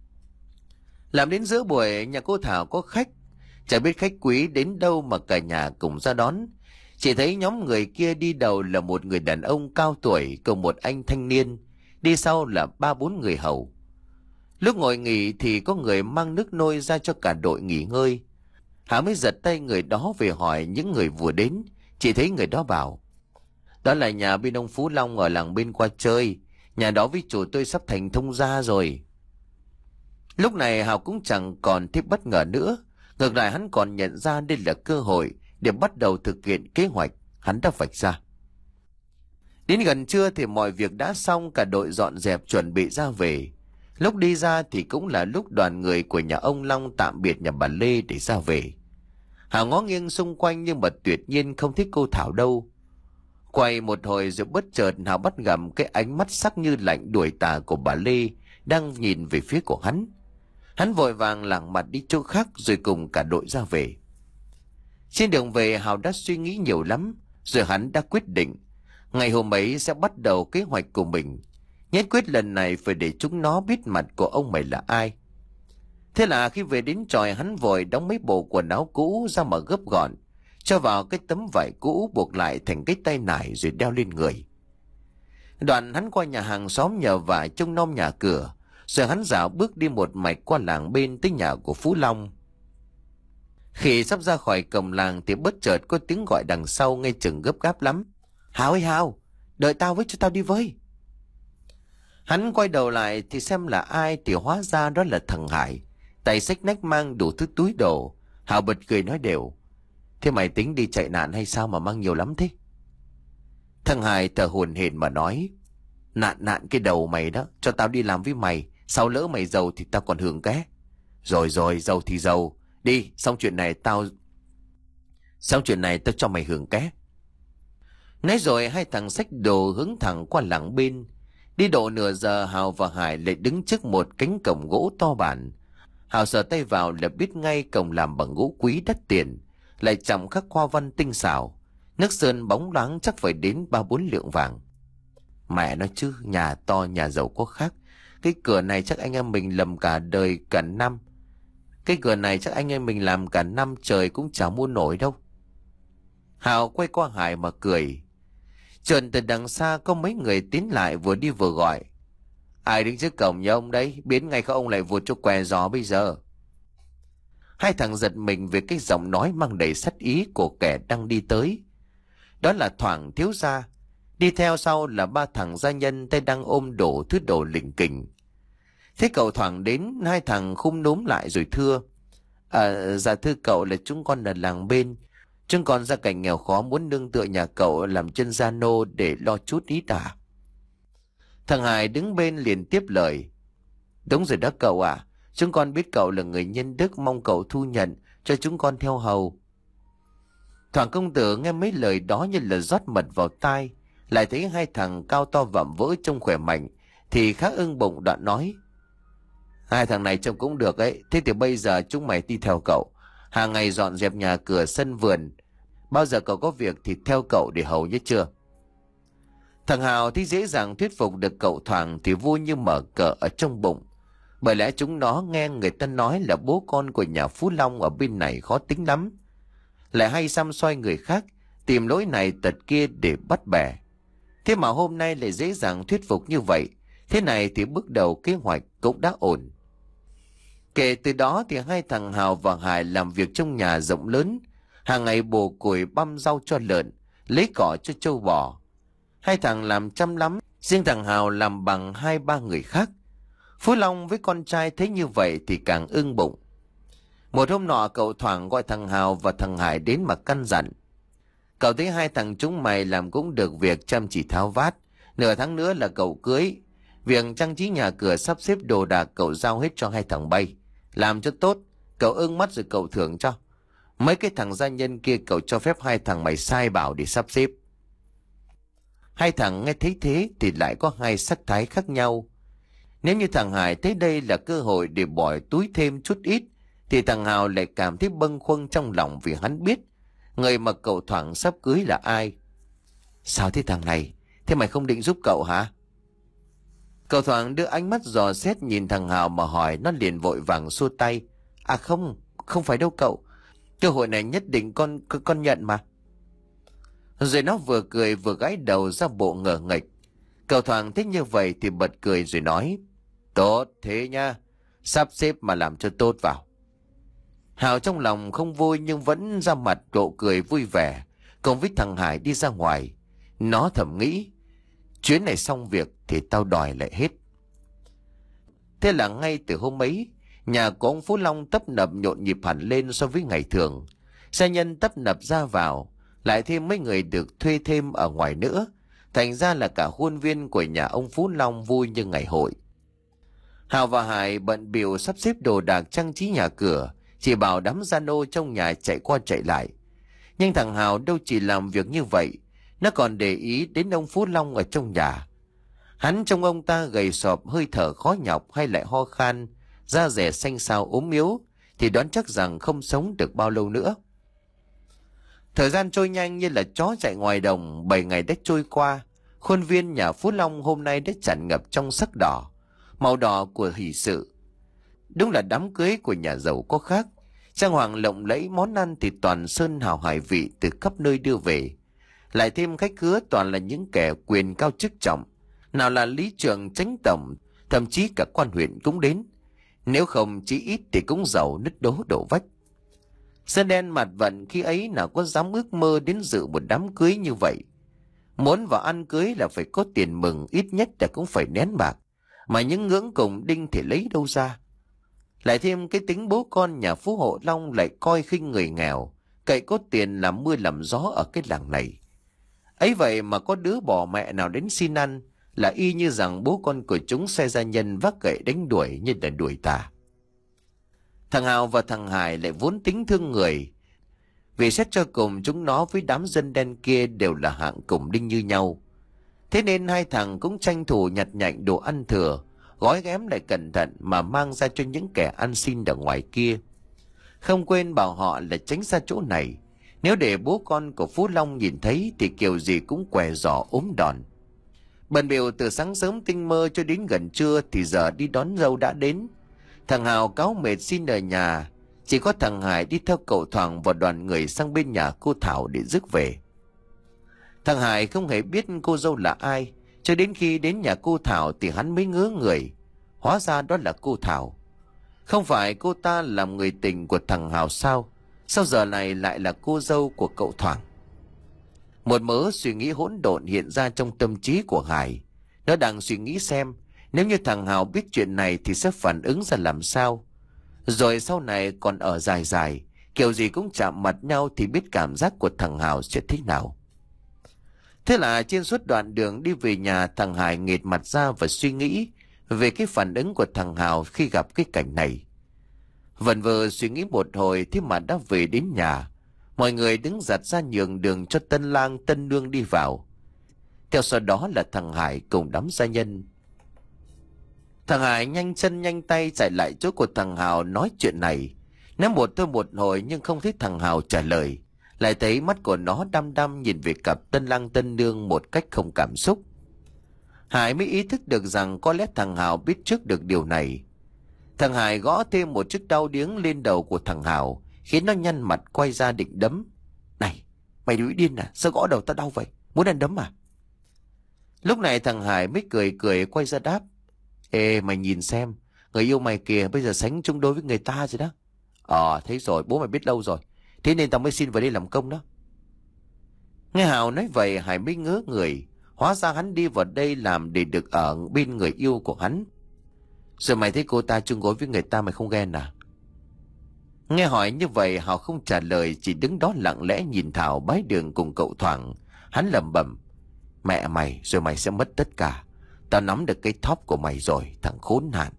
Làm đến giữa buổi, nhà cô Thảo có khách. Chả biết khách quý đến đâu mà cả nhà cùng ra đón. Chỉ thấy nhóm người kia đi đầu là một người đàn ông cao tuổi cùng một anh thanh niên, đi sau là ba bốn người hầu. Lúc ngồi nghỉ thì có người mang nước nôi ra cho cả đội nghỉ ngơi. Hà mới giật tay người đó về hỏi những người vừa đến. Chỉ thấy người đó bảo: "Đó là nhà bên ông Phú Long ở làng bên qua chơi. Nhà đó với chủ tôi sắp thành thông gia rồi." Lúc này Hào cũng chẳng còn thêm bất ngờ nữa. Ngược lại hắn còn nhận ra đây là cơ hội để bắt đầu thực hiện kế hoạch hắn đã vạch ra. Đến gần trưa thì mọi việc đã xong, cả đội dọn dẹp chuẩn bị ra về. Lúc đi ra thì cũng là lúc đoàn người của nhà ông Long tạm biệt nhà bà Lê để ra về. Hào ngó nghiêng xung quanh nhưng mà tuyệt nhiên không thấy cô Thảo đâu. Quay một hồi rồi bất chợt Hào bắt gặp cái ánh mắt sắc như lạnh đuổi tà của bà Lê đang nhìn về phía của hắn. Hắn vội vàng lảng mặt đi chỗ khác rồi cùng cả đội ra về. Trên đường về Hào đã suy nghĩ nhiều lắm, rồi hắn đã quyết định ngày hôm ấy sẽ bắt đầu kế hoạch của mình. Nhất quyết lần này phải để chúng nó biết mặt của ông mày là ai. Thế là khi về đến tròi, hắn vội đóng mấy bộ quần áo cũ ra mà gấp gọn, cho vào cái tấm vải cũ buộc lại thành cái tay nải rồi đeo lên người. Đoạn hắn qua nhà hàng xóm nhờ vải trông nom nhà cửa, rồi hắn dạo bước đi một mạch qua làng bên tới nhà của Phú Long. Khi sắp ra khỏi cổng làng thì bất chợt có tiếng gọi đằng sau nghe chừng gấp gáp lắm. Hào ơi Hào, đợi tao với cho tao đi với. Hắn quay đầu lại thì xem là ai thì hóa ra đó là thằng Hải, tay xách nách mang đủ thứ túi đồ. Hào bật cười nói đều: Thế mày tính đi chạy nạn hay sao mà mang nhiều lắm thế? Thằng Hải thở hổn hển mà nói: Nạn nạn cái đầu mày đó, cho tao đi làm với mày, sau lỡ mày giàu thì tao còn hưởng ké. Rồi rồi, giàu thì giàu, đi, xong chuyện này tao Xong chuyện này tao cho mày hưởng ké. Nói rồi hai thằng xách đồ hướng thẳng qua làng bên. Đi độ nửa giờ Hào và Hải lại đứng trước một cánh cổng gỗ to bản. Hào sờ tay vào là biết ngay cổng làm bằng gỗ quý đắt tiền, lại chạm khắc hoa văn tinh xảo, nước sơn bóng loáng chắc phải đến ba bốn lượng vàng. Mẹ nói chứ, nhà to nhà giàu có khác. Cái cửa này chắc anh em mình lầm cả đời cả năm. Cái cửa này chắc anh em mình làm cả năm trời cũng chả mua nổi đâu. Hào quay qua Hải mà cười. Chợt từ đằng xa có mấy người tiến lại, vừa đi vừa gọi: Ai đứng trước cổng nhà ông đấy, biến ngay các ông lại vụt cho què gió bây giờ. Hai thằng giật mình về cái giọng nói mang đầy sát ý của kẻ đang đi tới. Đó là Thoảng thiếu gia. Đi theo sau là ba thằng gia nhân tay đang ôm đổ thứ đồ lỉnh kỉnh. Thế cậu Thoảng đến, hai thằng khum núm lại rồi thưa: À, dạ thưa cậu, là chúng con là làng bên. Chúng con ra cảnh nghèo khó muốn nương tựa nhà cậu làm chân gia nô để lo chút ít à. Thằng Hải đứng bên liền tiếp lời: Đúng rồi đó cậu à, chúng con biết cậu là người nhân đức, mong cậu thu nhận cho chúng con theo hầu. Thoảng công tử nghe mấy lời đó như là rót mật vào tai, lại thấy hai thằng cao to vạm vỡ trông khỏe mạnh thì khá ưng bụng, đoạn nói: Hai thằng này trông cũng được ấy, thế thì bây giờ chúng mày đi theo cậu, hàng ngày dọn dẹp nhà cửa sân vườn, bao giờ cậu có việc thì theo cậu để hầu nhé chưa. Thằng Hào thì dễ dàng thuyết phục được cậu Thoảng thì vui như mở cờ ở trong bụng, bởi lẽ chúng nó nghe người ta nói là bố con của nhà Phú Long ở bên này khó tính lắm, lại hay xăm soi người khác, tìm lỗi này tật kia để bắt bẻ. Thế mà hôm nay lại dễ dàng thuyết phục như vậy, thế này thì bước đầu kế hoạch cũng đã ổn. Kể từ đó thì hai thằng Hào và Hải làm việc trong nhà rộng lớn, hàng ngày bổ củi băm rau cho lợn, lấy cỏ cho trâu bò. Hai thằng làm chăm lắm, riêng thằng Hào làm bằng hai ba người khác. Phú Long với con trai thấy như vậy thì càng ưng bụng. Một hôm nọ cậu Thoảng gọi thằng Hào và thằng Hải đến mà căn dặn: Cậu thấy hai thằng chúng mày làm cũng được việc, chăm chỉ tháo vát, nửa tháng nữa là cậu cưới. Việc trang trí nhà cửa sắp xếp đồ đạc cậu giao hết cho hai thằng bay, làm cho tốt, cậu ưng mắt rồi cậu thưởng cho. Mấy cái thằng gia nhân kia cậu cho phép hai thằng mày sai bảo để sắp xếp. Hai thằng nghe thấy thế thì lại có hai sắc thái khác nhau. Nếu như thằng Hải thấy đây là cơ hội để bỏ túi thêm chút ít, thì thằng Hào lại cảm thấy bâng khuâng trong lòng, vì hắn biết người mà cậu Thoảng sắp cưới là ai. Sao thế thằng này? Thế mày không định giúp cậu hả? Cậu Thoảng đưa ánh mắt dò xét nhìn thằng Hào mà hỏi, nó liền vội vàng xua tay: À không, không phải đâu cậu. Cơ hội này nhất định con con, con nhận mà. Rồi nó vừa cười vừa gãi đầu ra bộ ngờ nghệch. Cậu Thoảng thích như vậy thì bật cười rồi nói: Tốt thế nha, sắp xếp mà làm cho tốt vào. Hào trong lòng không vui nhưng vẫn ra mặt độ cười vui vẻ, cùng với thằng Hải đi ra ngoài. Nó thầm nghĩ: Chuyến này xong việc thì tao đòi lại hết. Thế là ngay từ hôm ấy, nhà của ông Phú Long tấp nập nhộn nhịp hẳn lên so với ngày thường. Xe nhân tấp nập ra vào, lại thêm mấy người được thuê thêm ở ngoài nữa. thành ra là cả khuôn viên của nhà ông Phú Long vui như ngày hội. Hào và Hải bận bịu sắp xếp đồ đạc trang trí nhà cửa, chỉ bảo đám gia nô trong nhà chạy qua chạy lại. Nhưng thằng Hào đâu chỉ làm việc như vậy, nó còn để ý đến ông Phú Long ở trong nhà. Hắn trông ông ta gầy sọp, hơi thở khó nhọc hay lại ho khan, da dẻ xanh xao ốm yếu, thì đoán chắc rằng không sống được bao lâu nữa. Thời gian trôi nhanh như là chó chạy ngoài đồng, bảy ngày đã trôi qua. Khuôn viên nhà Phú Long hôm nay đã tràn ngập trong sắc đỏ, màu đỏ của hỷ sự. Đúng là đám cưới của nhà giàu có khác. Trang hoàng lộng lẫy, món ăn thì toàn sơn hào hải vị từ khắp nơi đưa về. Lại thêm khách khứa toàn là những kẻ quyền cao chức trọng, nào là lý trưởng, chánh tổng, thậm chí cả quan huyện cũng đến. Nếu không chí ít thì cũng giàu nứt đố đổ vách. Sơn đen mặt vận khi ấy nào có dám ước mơ đến dự một đám cưới như vậy. Muốn vào ăn cưới là phải có tiền mừng, ít nhất là cũng phải nén bạc, mà những ngưỡng cùng đinh thì lấy đâu ra. Lại thêm cái tính bố con nhà Phú Hộ Long lại coi khinh người nghèo, cậy có tiền làm mưa làm gió ở cái làng này. Ấy vậy mà có đứa bỏ mẹ nào đến xin ăn là y như rằng bố con của chúng xe gia nhân vác gậy đánh đuổi như là đuổi tà. Thằng Hào và thằng Hải lại vốn tính thương người, vì xét cho cùng chúng nó với đám dân đen kia đều là hạng cùng đinh như nhau. Thế nên hai thằng cũng tranh thủ nhặt nhạnh đồ ăn thừa, gói ghém lại cẩn thận mà mang ra cho những kẻ ăn xin ở ngoài kia. Không quên bảo họ là tránh xa chỗ này, nếu để bố con của Phú Long nhìn thấy thì kiểu gì cũng què giỏ ốm đòn. Bận bịu từ sáng sớm tinh mơ cho đến gần trưa thì giờ đi đón dâu đã đến. Thằng Hào cáu mệt xin ở nhà, chỉ có thằng Hải đi theo cậu Thoảng và đoàn người sang bên nhà cô Thảo để rước về. Thằng Hải không hề biết cô dâu là ai, cho đến khi đến nhà cô Thảo thì hắn mới ngớ người. Hóa ra đó là cô Thảo. Không phải cô ta làm người tình của thằng Hào sao? Sao giờ này lại là cô dâu của cậu Thoảng? Một mớ suy nghĩ hỗn độn hiện ra trong tâm trí của Hải. Nó đang suy nghĩ xem nếu như thằng Hào biết chuyện này thì sẽ phản ứng ra làm sao. Rồi sau này còn ở dài dài, kiểu gì cũng chạm mặt nhau thì biết cảm giác của thằng Hào sẽ thế nào. Thế là trên suốt đoạn đường đi về nhà, thằng Hải nghệt mặt ra và suy nghĩ về cái phản ứng của thằng Hào khi gặp cái cảnh này. Vẩn vơ suy nghĩ một hồi thế mà đã về đến nhà. Mọi người đứng giặt ra nhường đường cho tân lang tân nương đi vào. Theo sau đó là thằng Hải cùng đám gia nhân. Thằng Hải nhanh chân nhanh tay chạy lại chỗ của thằng Hào nói chuyện này. Nói một thôi một hồi nhưng không thấy thằng Hào trả lời. Lại thấy mắt của nó đăm đăm nhìn về cặp tân lang tân nương một cách không cảm xúc. Hải mới ý thức được rằng có lẽ thằng Hào biết trước được điều này. Thằng Hải gõ thêm một chiếc đao điếng lên đầu của thằng Hào, khiến nó nhăn mặt quay ra định đấm. Này, mày bị điên à? Sao gõ đầu tao đau vậy? Muốn ăn đấm à? Lúc này thằng Hải mới cười cười quay ra đáp. Ê, mày nhìn xem, người yêu mày kìa bây giờ sánh chung đối với người ta rồi đó. Ờ, thấy rồi, bố mày biết lâu rồi. Thế nên tao mới xin vào đây làm công đó. Nghe Hào nói vậy, Hải mới ngớ người. Hóa ra hắn đi vào đây làm để được ở bên người yêu của hắn. Rồi mày thấy cô ta chung gối với người ta mày không ghen à? Nghe hỏi như vậy, Hào không trả lời, chỉ đứng đó lặng lẽ nhìn Thảo bái đường cùng cậu Thoảng. Hắn lẩm bẩm. Mẹ mày, rồi mày sẽ mất tất cả. Tao nắm được cái thóp của mày rồi, thằng khốn nạn.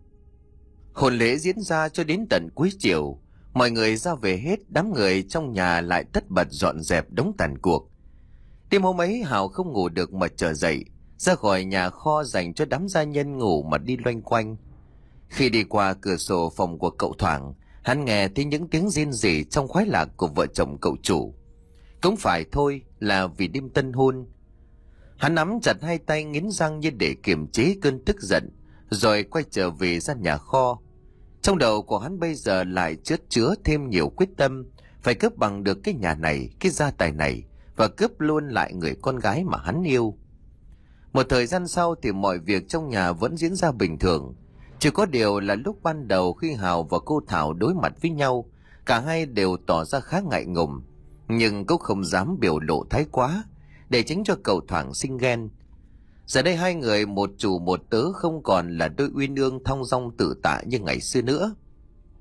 Hôn lễ diễn ra cho đến tận cuối chiều. Mọi người ra về hết, đám người trong nhà lại tất bật dọn dẹp đống tàn cuộc. Đêm hôm ấy Hào không ngủ được mà trở dậy, ra khỏi nhà kho dành cho đám gia nhân ngủ mà đi loanh quanh. Khi đi qua cửa sổ phòng của cậu Thoảng, hắn nghe thấy những tiếng rên rỉ trong khoái lạc của vợ chồng cậu chủ. Cũng phải thôi, là vì đêm tân hôn. Hắn nắm chặt hai tay nghiến răng như để kiềm chế cơn tức giận, rồi quay trở về ra nhà kho. Trong đầu của hắn bây giờ lại chứa chứa thêm nhiều quyết tâm, phải cướp bằng được cái nhà này, cái gia tài này, và cướp luôn lại người con gái mà hắn yêu. Một thời gian sau thì mọi việc trong nhà vẫn diễn ra bình thường. Chỉ có điều là lúc ban đầu khi Hào và cô Thảo đối mặt với nhau, cả hai đều tỏ ra khá ngại ngùng, nhưng cũng không dám biểu lộ thái quá, để tránh cho cậu Thoảng sinh ghen. Giờ đây hai người một chủ một tớ không còn là đôi uyên ương thong dong tự tại như ngày xưa nữa.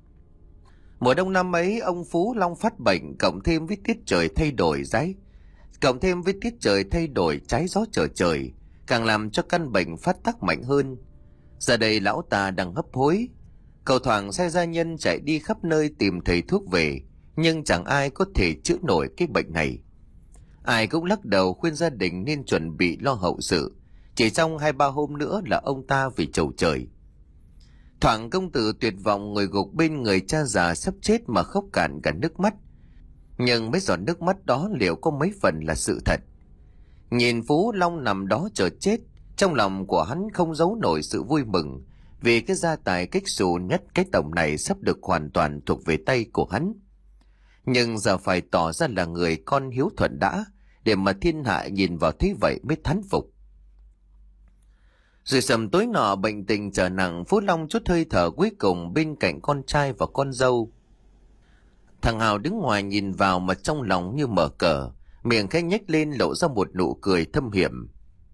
Mùa đông năm ấy, ông Phú Long phát bệnh, cộng thêm với tiết trời thay đổi ráy, Cộng thêm với tiết trời thay đổi trái gió trở trời, càng làm cho căn bệnh phát tác mạnh hơn. Giờ đây lão ta đang hấp hối. Cậu thoảng sai gia nhân chạy đi khắp nơi tìm thầy thuốc về, nhưng chẳng ai có thể chữa nổi cái bệnh này. Ai cũng lắc đầu khuyên gia đình nên chuẩn bị lo hậu sự. Chỉ trong hai ba hôm nữa là ông ta về chầu trời. Thoảng công tử tuyệt vọng ngồi gục bên người cha già sắp chết mà khóc cạn cả nước mắt. Nhưng mấy giọt nước mắt đó liệu có mấy phần là sự thật? Nhìn Phú Long nằm đó chờ chết, trong lòng của hắn không giấu nổi sự vui mừng, vì cái gia tài kích xù nhất cái tổng này sắp được hoàn toàn thuộc về tay của hắn. Nhưng giờ phải tỏ ra là người con hiếu thuận đã, để mà thiên hạ nhìn vào thế vậy mới thán phục. Rồi sầm tối nọ bệnh tình trở nặng, Phú Long chút hơi thở cuối cùng bên cạnh con trai và con dâu. Thằng Hào đứng ngoài nhìn vào mà trong lòng như mở cờ, miệng khẽ nhếch lên lộ ra một nụ cười thâm hiểm.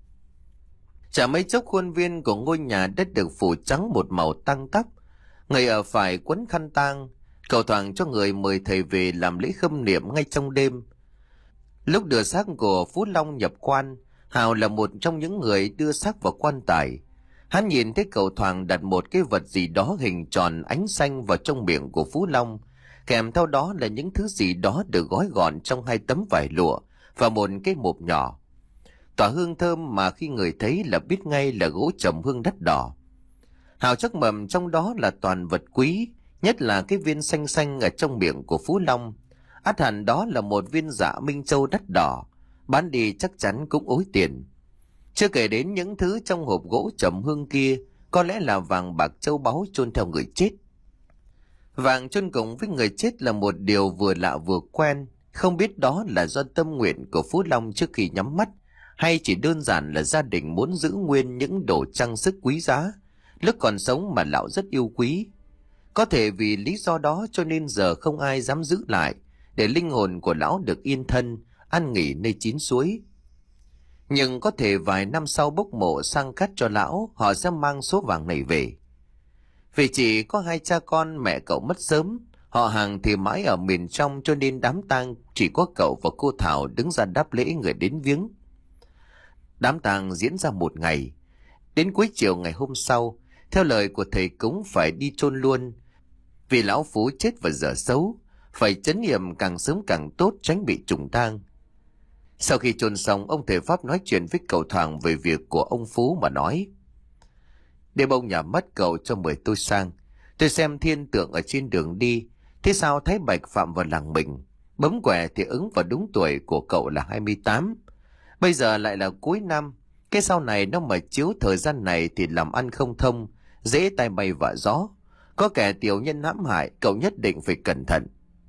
Chả mấy chốc khuôn viên của ngôi nhà đất được phủ trắng một màu tang tóc. Người ở phải quấn khăn tang, cầu thoảng cho người mời thầy về làm lễ khâm niệm ngay trong đêm. Lúc đưa xác của Phú Long nhập quan, Hào là một trong những người đưa xác vào quan tài. Hắn nhìn thấy cầu thoảng đặt một cái vật gì đó hình tròn ánh xanh vào trong miệng của Phú Long, kèm theo đó là những thứ gì đó được gói gọn trong hai tấm vải lụa và một cái hộp nhỏ. Tỏa hương thơm mà khi người thấy là biết ngay là gỗ trầm hương đắt đỏ. Hào chắc mầm trong đó là toàn vật quý, nhất là cái viên xanh xanh ở trong miệng của Phú Long. Ắt hẳn đó là một viên dạ minh châu đắt đỏ, bán đi chắc chắn cũng ối tiền. Chưa kể đến những thứ trong hộp gỗ trầm hương kia, có lẽ là vàng bạc châu báu chôn theo người chết. Vàng chôn cùng với người chết là một điều vừa lạ vừa quen, không biết đó là do tâm nguyện của Phú Long trước khi nhắm mắt, hay chỉ đơn giản là gia đình muốn giữ nguyên những đồ trang sức quý giá, lúc còn sống mà lão rất yêu quý. Có thể vì lý do đó cho nên giờ không ai dám giữ lại, để linh hồn của lão được yên thân, an nghỉ nơi chín suối. Nhưng có thể vài năm sau bốc mộ sang cắt cho lão, họ sẽ mang số vàng này về. Vì chỉ có hai cha con, mẹ cậu mất sớm, họ hàng thì mãi ở miền trong, cho nên đám tang chỉ có cậu và cô Thảo đứng ra đáp lễ người đến viếng. Đám tang diễn ra một ngày. Đến cuối chiều ngày hôm sau, theo lời của thầy cúng phải đi chôn luôn, vì lão Phú chết vào giờ xấu, phải trấn yểm càng sớm càng tốt, tránh bị trùng tang. Sau khi chôn xong, ông thầy Pháp nói chuyện với cậu Thoảng về việc của ông Phú mà nói: "Đêm ông nhà mất, cậu cho mời tôi sang. Tôi xem thiên tượng ở trên đường đi, thế sao thấy bạch phạm vào làng mình. Bấm quẻ thì ứng vào đúng tuổi của cậu là hai mươi tám. Bây giờ lại là cuối năm, cái sau này nó mà chiếu thời gian này thì làm ăn không thông, dễ tai bay vạ gió. Có kẻ tiểu nhân hãm hại, cậu nhất định phải cẩn thận."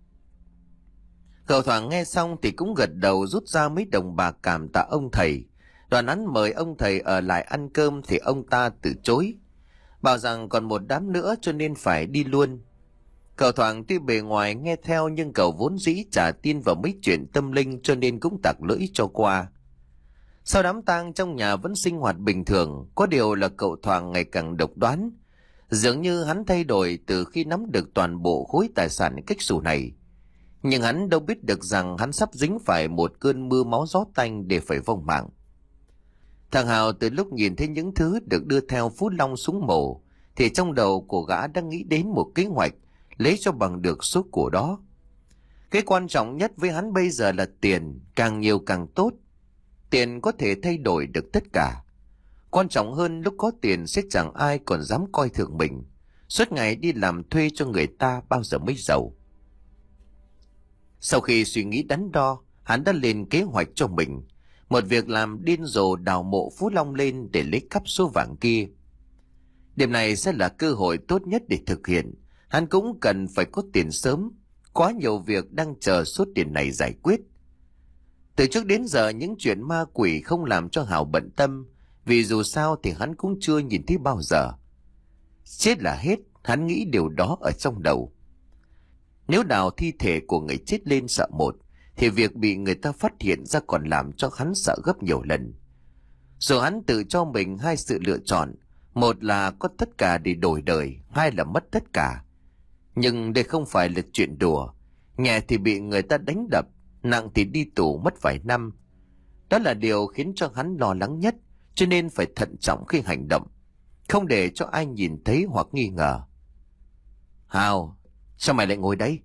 Cậu Thoảng nghe xong thì cũng gật đầu, rút ra mấy đồng bạc cảm tạ ông thầy. Đoàn hắn mời ông thầy ở lại ăn cơm thì ông ta từ chối, bảo rằng còn một đám nữa cho nên phải đi luôn. Cậu Thoảng tuy bề ngoài nghe theo, nhưng cậu vốn dĩ chả tin vào mấy chuyện tâm linh, cho nên cũng tặc lưỡi cho qua. Sau đám tang, trong nhà vẫn sinh hoạt bình thường, có điều là cậu Thoảng ngày càng độc đoán. Dường như hắn thay đổi từ khi nắm được toàn bộ khối tài sản kích xù này. Nhưng hắn đâu biết được rằng hắn sắp dính phải một cơn mưa máu gió tanh để phải vong mạng. Thằng Hào từ lúc nhìn thấy những thứ được đưa theo Phú Long xuống mồ, thì trong đầu của gã đang nghĩ đến một kế hoạch lấy cho bằng được số của đó. Cái quan trọng nhất với hắn bây giờ là tiền, càng nhiều càng tốt. Tiền có thể thay đổi được tất cả. Quan trọng hơn, lúc có tiền sẽ chẳng ai còn dám coi thường mình. Suốt ngày đi làm thuê cho người ta bao giờ mới giàu. Sau khi suy nghĩ đắn đo, hắn đã lên kế hoạch cho mình một việc làm điên rồ, đào mộ Phú Long lên để lấy cắp số vàng kia. Đêm này sẽ là cơ hội tốt nhất để thực hiện. Hắn cũng cần phải có tiền sớm, quá nhiều việc đang chờ số tiền này giải quyết. Từ trước đến giờ những chuyện ma quỷ không làm cho Hào bận tâm, vì dù sao thì hắn cũng chưa nhìn thấy bao giờ. Chết là hết, hắn nghĩ điều đó ở trong đầu. Nếu đào thi thể của người chết lên sợ một, thì việc bị người ta phát hiện ra còn làm cho hắn sợ gấp nhiều lần. Rồi hắn tự cho mình hai sự lựa chọn, một là có tất cả để đổi đời, hai là mất tất cả. Nhưng đây không phải là chuyện đùa, nhẹ thì bị người ta đánh đập, nặng thì đi tù mất vài năm. Đó là điều khiến cho hắn lo lắng nhất, cho nên phải thận trọng khi hành động, không để cho ai nhìn thấy hoặc nghi ngờ. Hào, sao mày lại ngồi đây?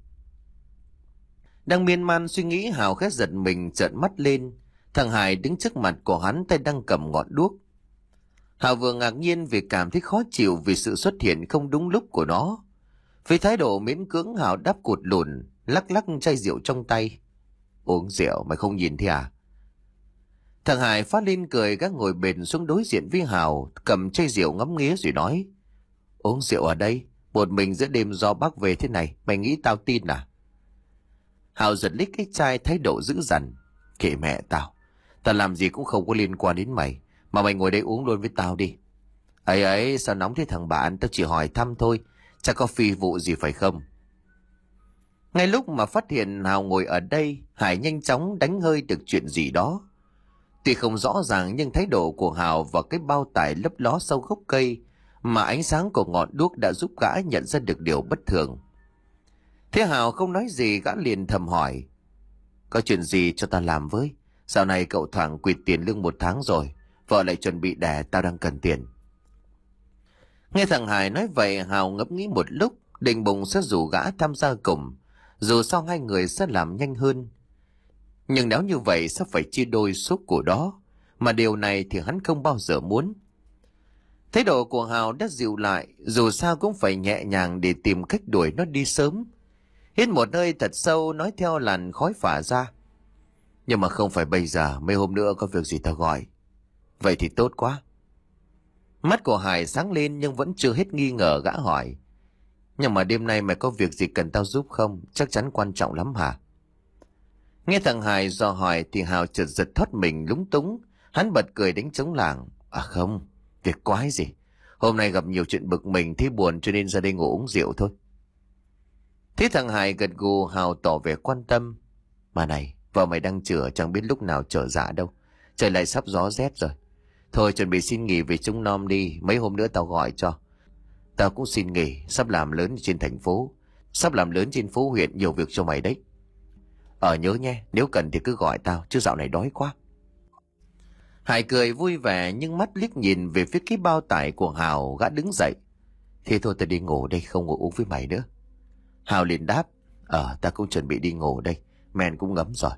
Đang miên man suy nghĩ, Hào khẽ giật mình trợn mắt lên. Thằng Hải đứng trước mặt của hắn, tay đang cầm ngọn đuốc. Hào vừa ngạc nhiên vì cảm thấy khó chịu vì sự xuất hiện không đúng lúc của nó. Với thái độ miễn cưỡng, Hào đáp cụt lùn, lắc lắc chai rượu trong tay. Uống rượu mày không nhìn thấy à? Thằng Hải phát lên cười, gác ngồi bền xuống đối diện với Hào, cầm chai rượu ngắm nghía rồi nói. Uống rượu ở đây, một mình giữa đêm do Bắc về thế này, mày nghĩ tao tin à? Hào giật lít cái chai, thái độ dữ dằn. Kệ mẹ tao, tao làm gì cũng không có liên quan đến mày, mà mày ngồi đây uống luôn với tao đi. Ấy ấy, sao nóng thế thằng bạn, tao chỉ hỏi thăm thôi, chắc có phi vụ gì phải không? Ngay lúc mà phát hiện Hào ngồi ở đây, Hải nhanh chóng đánh hơi được chuyện gì đó. Tuy không rõ ràng nhưng thái độ của Hào và cái bao tải lấp ló sau gốc cây mà ánh sáng của ngọn đuốc đã giúp gã nhận ra được điều bất thường. Thế Hào không nói gì, gã liền thầm hỏi. Có chuyện gì cho ta làm với? Dạo này cậu thoảng quỵt tiền lương một tháng rồi, vợ lại chuẩn bị đẻ, tao đang cần tiền. Nghe thằng Hải nói vậy, Hào ngẫm nghĩ một lúc, định bụng sẽ rủ gã tham gia cùng, dù sao hai người sẽ làm nhanh hơn. Nhưng nếu như vậy sẽ phải chia đôi số của đó, mà điều này thì hắn không bao giờ muốn. Thái độ của Hào đã dịu lại, dù sao cũng phải nhẹ nhàng để tìm cách đuổi nó đi sớm. Hít một hơi thật sâu, nói theo làn khói phả ra. Nhưng mà không phải bây giờ, mấy hôm nữa có việc gì tao gọi. Vậy thì tốt quá. Mắt của Hải sáng lên nhưng vẫn chưa hết nghi ngờ, gã hỏi. Nhưng mà đêm nay mày có việc gì cần tao giúp không? Chắc chắn quan trọng lắm hả? Nghe thằng Hải dò hỏi thì Hào chợt giật thoát mình lúng túng. Hắn bật cười đánh trống lảng. À không, việc quái gì. Hôm nay gặp nhiều chuyện bực mình, thấy buồn cho nên ra đây ngủ uống rượu thôi. Thế thằng Hải gật gù, Hào tỏ vẻ quan tâm. Mà này, vợ mày đang chữa, chẳng biết lúc nào trở dạ đâu. Trời lại sắp gió rét rồi. Thôi chuẩn bị xin nghỉ về Trung Nom đi, mấy hôm nữa tao gọi cho. Tao cũng xin nghỉ, sắp làm lớn trên thành phố. Sắp làm lớn trên phố huyện, nhiều việc cho mày đấy. Ờ nhớ nhé, nếu cần thì cứ gọi tao, chứ dạo này đói quá. Hải cười vui vẻ nhưng mắt liếc nhìn về phía cái bao tải của Hào, gã đứng dậy. Thế thôi tao đi ngủ đây, không ngủ uống với mày nữa. Hào liền đáp. Ờ, ta cũng chuẩn bị đi ngủ đây, men cũng ngấm rồi.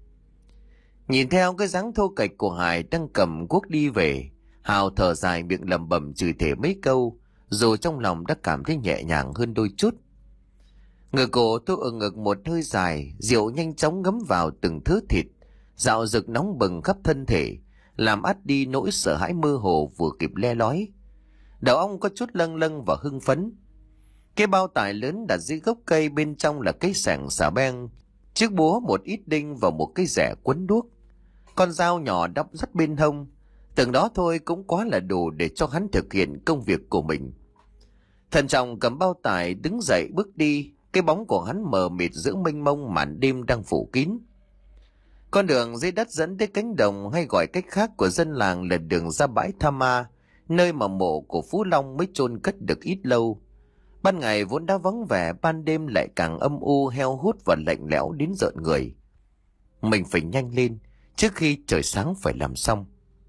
Nhìn theo cái dáng thô kệch của Hải đang cầm cuốc đi về, Hào thở dài miệng lẩm bẩm chửi thề mấy câu, dù trong lòng đã cảm thấy nhẹ nhàng hơn đôi chút. Ngửa cổ tôi ở ngực một hơi dài, rượu nhanh chóng ngấm vào từng thớ thịt, dạo rực nóng bừng khắp thân thể, làm át đi nỗi sợ hãi mơ hồ vừa kịp le lói. Đầu óc có chút lâng lâng và hưng phấn. Cái bao tải lớn đặt dưới gốc cây, bên trong là cái sẻng xà beng, chiếc búa, một ít đinh và một cái rẻ quấn đuốc. Con dao nhỏ đắp rất bên hông, từng đó thôi cũng quá là đủ để cho hắn thực hiện công việc của mình. Thận trọng cầm bao tải đứng dậy bước đi, cái bóng của hắn mờ mịt giữa mênh mông màn đêm đang phủ kín. Con đường dưới đất dẫn tới cánh đồng, hay gọi cách khác của dân làng là đường ra bãi Tha Ma, nơi mà mộ của Phú Long mới chôn cất được ít lâu. Ban ngày vốn đã vắng vẻ, ban đêm lại càng âm u, heo hút và lạnh lẽo đến rợn người. Mình phải nhanh lên, trước khi trời sáng phải làm xong.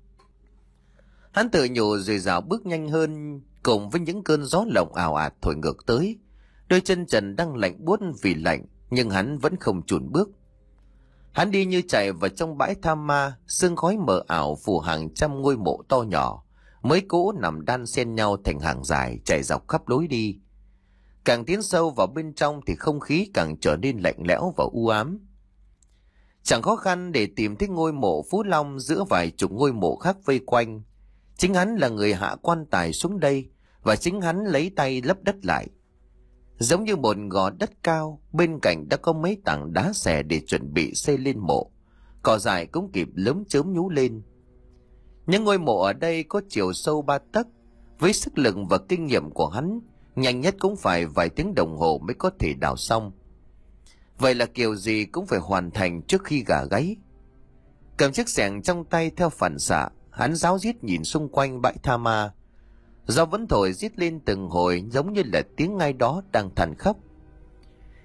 Hắn tự nhủ rồi dạo bước nhanh hơn, cùng với những cơn gió lộng ào ạt thổi ngược tới. Đôi chân trần đang lạnh buốt vì lạnh, nhưng hắn vẫn không chùn bước. Hắn đi như chạy vào trong bãi Tha Ma, sương khói mờ ảo phủ hàng trăm ngôi mộ to nhỏ, mới cũ nằm đan xen nhau thành hàng dài chạy dọc khắp lối đi. Càng tiến sâu vào bên trong thì không khí càng trở nên lạnh lẽo và u ám. Chẳng khó khăn để tìm thấy ngôi mộ Phú Long giữa vài chục ngôi mộ khác vây quanh. Chính hắn là người hạ quan tài xuống đây, và chính hắn lấy tay lấp đất lại. Giống như một gò đất cao, bên cạnh đã có mấy tảng đá xẻ để chuẩn bị xây lên mộ. Cỏ dại cũng kịp lấm chớm nhú lên. Những ngôi mộ ở đây có chiều sâu ba tấc, với sức lực và kinh nghiệm của hắn, nhanh nhất cũng phải vài tiếng đồng hồ mới có thể đào xong. Vậy là kiểu gì cũng phải hoàn thành trước khi gà gáy. Cầm chiếc xẻng trong tay theo phản xạ, hắn ráo riết nhìn xung quanh bãi Tha Ma. Gió vẫn thổi rít lên từng hồi, giống như là tiếng ai đó đang than khóc.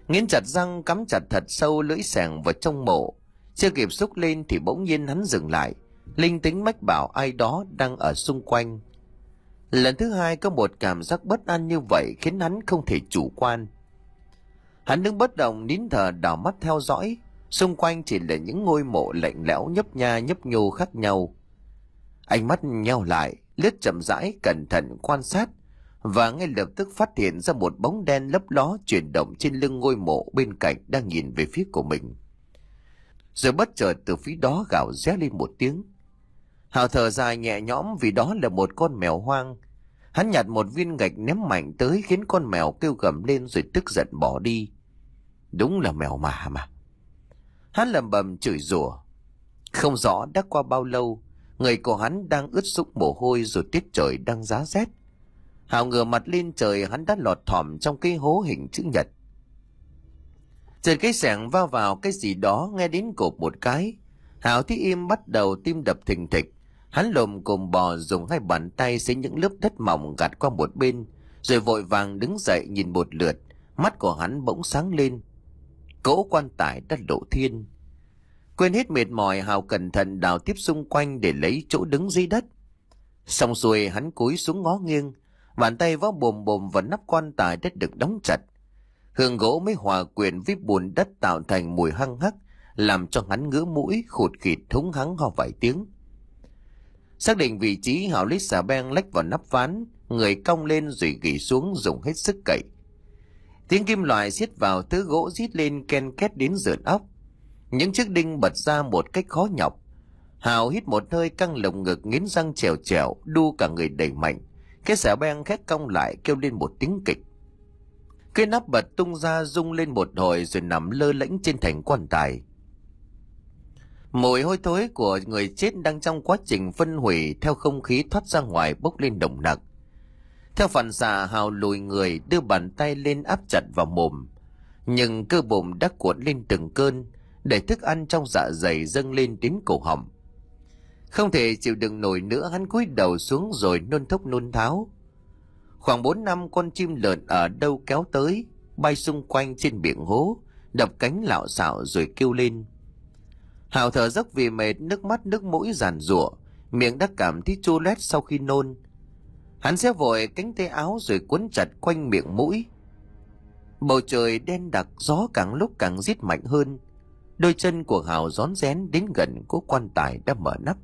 Nghiến chặt răng cắm chặt thật sâu lưỡi xẻng vào trong mộ. Chưa kịp xúc lên thì bỗng nhiên hắn dừng lại, linh tính mách bảo ai đó đang ở xung quanh. Lần thứ hai có một cảm giác bất an như vậy khiến hắn không thể chủ quan. Hắn đứng bất động nín thở đảo mắt theo dõi. Xung quanh chỉ là những ngôi mộ lạnh lẽo nhấp nha nhấp nhô khác nhau. Ánh mắt nheo lại, lướt chậm rãi cẩn thận quan sát, và ngay lập tức phát hiện ra một bóng đen lấp ló chuyển động trên lưng ngôi mộ bên cạnh đang nhìn về phía của mình. Rồi bất chợt từ phía đó gào ré lên một tiếng. Hào thở dài nhẹ nhõm vì đó là một con mèo hoang. Hắn nhặt một viên gạch ném mạnh tới khiến con mèo kêu gầm lên rồi tức giận bỏ đi. Đúng là mèo mà mà. Hắn lẩm bẩm chửi rủa. Không rõ đã qua bao lâu, người của hắn đang ướt sũng mồ hôi rồi tiết trời đang giá rét. Hào ngửa mặt lên trời, hắn đã lọt thỏm trong cái hố hình chữ nhật. Chợt cái xẻng va vào cái gì đó nghe đến cộp một cái. Hào thấy im bắt đầu tim đập thình thịch. Hắn lồm cồm bò dùng hai bàn tay xé những lớp đất mỏng gạt qua một bên, rồi vội vàng đứng dậy nhìn một lượt. Mắt của hắn bỗng sáng lên. Cỗ quan tài đã lộ thiên. Quên hết mệt mỏi, Hào cẩn thận đào tiếp xung quanh để lấy chỗ đứng dưới đất. Xong xuôi hắn cúi xuống ngó nghiêng, bàn tay vó bồm bồm vào nắp quan tài đã được đóng chặt. Hương gỗ mới hòa quyện với bùn đất tạo thành mùi hăng hắc, làm cho hắn ngứa mũi khụt khịt thúng hắng ho vài tiếng. Xác định vị trí, Hào lấy xà beng lách vào nắp ván, người cong lên rồi gỉ xuống dùng hết sức cậy. Tiếng kim loại xiết vào thứ gỗ rít lên ken két đến rợn óc. Những chiếc đinh bật ra một cách khó nhọc. Hào hít một hơi căng lồng ngực, nghiến răng trèo trèo, đu cả người đẩy mạnh. Cái xà beng khét cong lại kêu lên một tiếng kịch. Cái nắp bật tung ra rung lên một hồi rồi nằm lơ lễnh trên thành quan tài. Mùi hôi thối của người chết đang trong quá trình phân hủy theo không khí thoát ra ngoài bốc lên nồng nặc. Theo phản xạ, Hào lùi người đưa bàn tay lên áp chặt vào mồm. Nhưng cơ bụng đã cuộn lên từng cơn, để thức ăn trong dạ dày dâng lên đến cổ họng. Không thể chịu đựng nổi nữa, hắn cúi đầu xuống rồi nôn thốc nôn tháo. Khoảng bốn năm con chim lợn ở đâu kéo tới, bay xung quanh trên miệng hố, đập cánh lạo xạo rồi kêu lên. Hào thở dốc vì mệt, nước mắt nước mũi giàn giụa, miệng đã cảm thấy chua loét sau khi nôn. Hắn xé vội cánh tay áo rồi quấn chặt quanh miệng mũi. Bầu trời đen đặc, gió càng lúc càng rít mạnh hơn. Đôi chân của Hào rón rén đến gần cố quan tài đã mở nắp.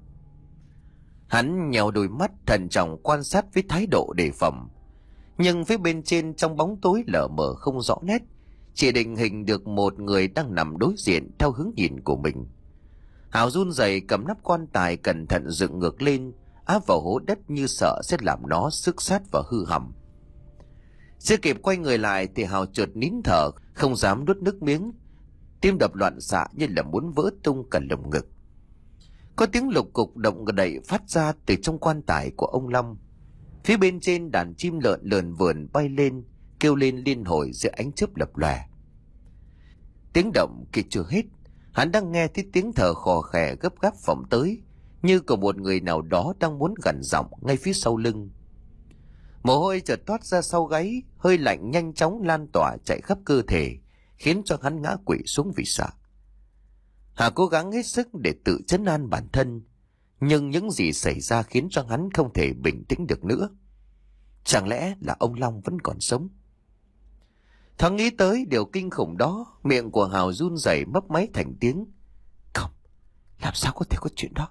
Hắn nhèo đôi mắt thận trọng quan sát với thái độ đề phòng. Nhưng phía bên trên trong bóng tối lờ mờ không rõ nét, chỉ định hình được một người đang nằm đối diện theo hướng nhìn của mình. Hào run rẩy cầm nắp quan tài cẩn thận dựng ngược lên, áp vào hố đất như sợ sẽ làm nó xước sát và hư hỏng. Chưa kịp quay người lại thì Hào chợt nín thở, không dám nuốt nước miếng. Tim đập loạn xạ như là muốn vỡ tung cả lồng ngực. Có tiếng lục cục động đậy phát ra từ trong quan tài của ông Long. Phía bên trên đàn chim lợn lờn vờn bay lên, kêu lên liên hồi giữa ánh chớp lập lòe. Tiếng động kia chưa hết, hắn đang nghe thấy tiếng thở khò khè gấp gáp vọng tới, như của một người nào đó đang muốn gằn giọng ngay phía sau lưng. Mồ hôi chợt toát ra sau gáy, hơi lạnh nhanh chóng lan tỏa chạy khắp cơ thể, khiến cho hắn ngã quỵ xuống vì sợ. Hà cố gắng hết sức để tự trấn an bản thân, nhưng những gì xảy ra khiến cho hắn không thể bình tĩnh được nữa. Chẳng lẽ là ông Long vẫn còn sống? Thoáng nghĩ tới điều kinh khủng đó, miệng của Hào run rẩy mấp máy thành tiếng. Không, làm sao có thể có chuyện đó?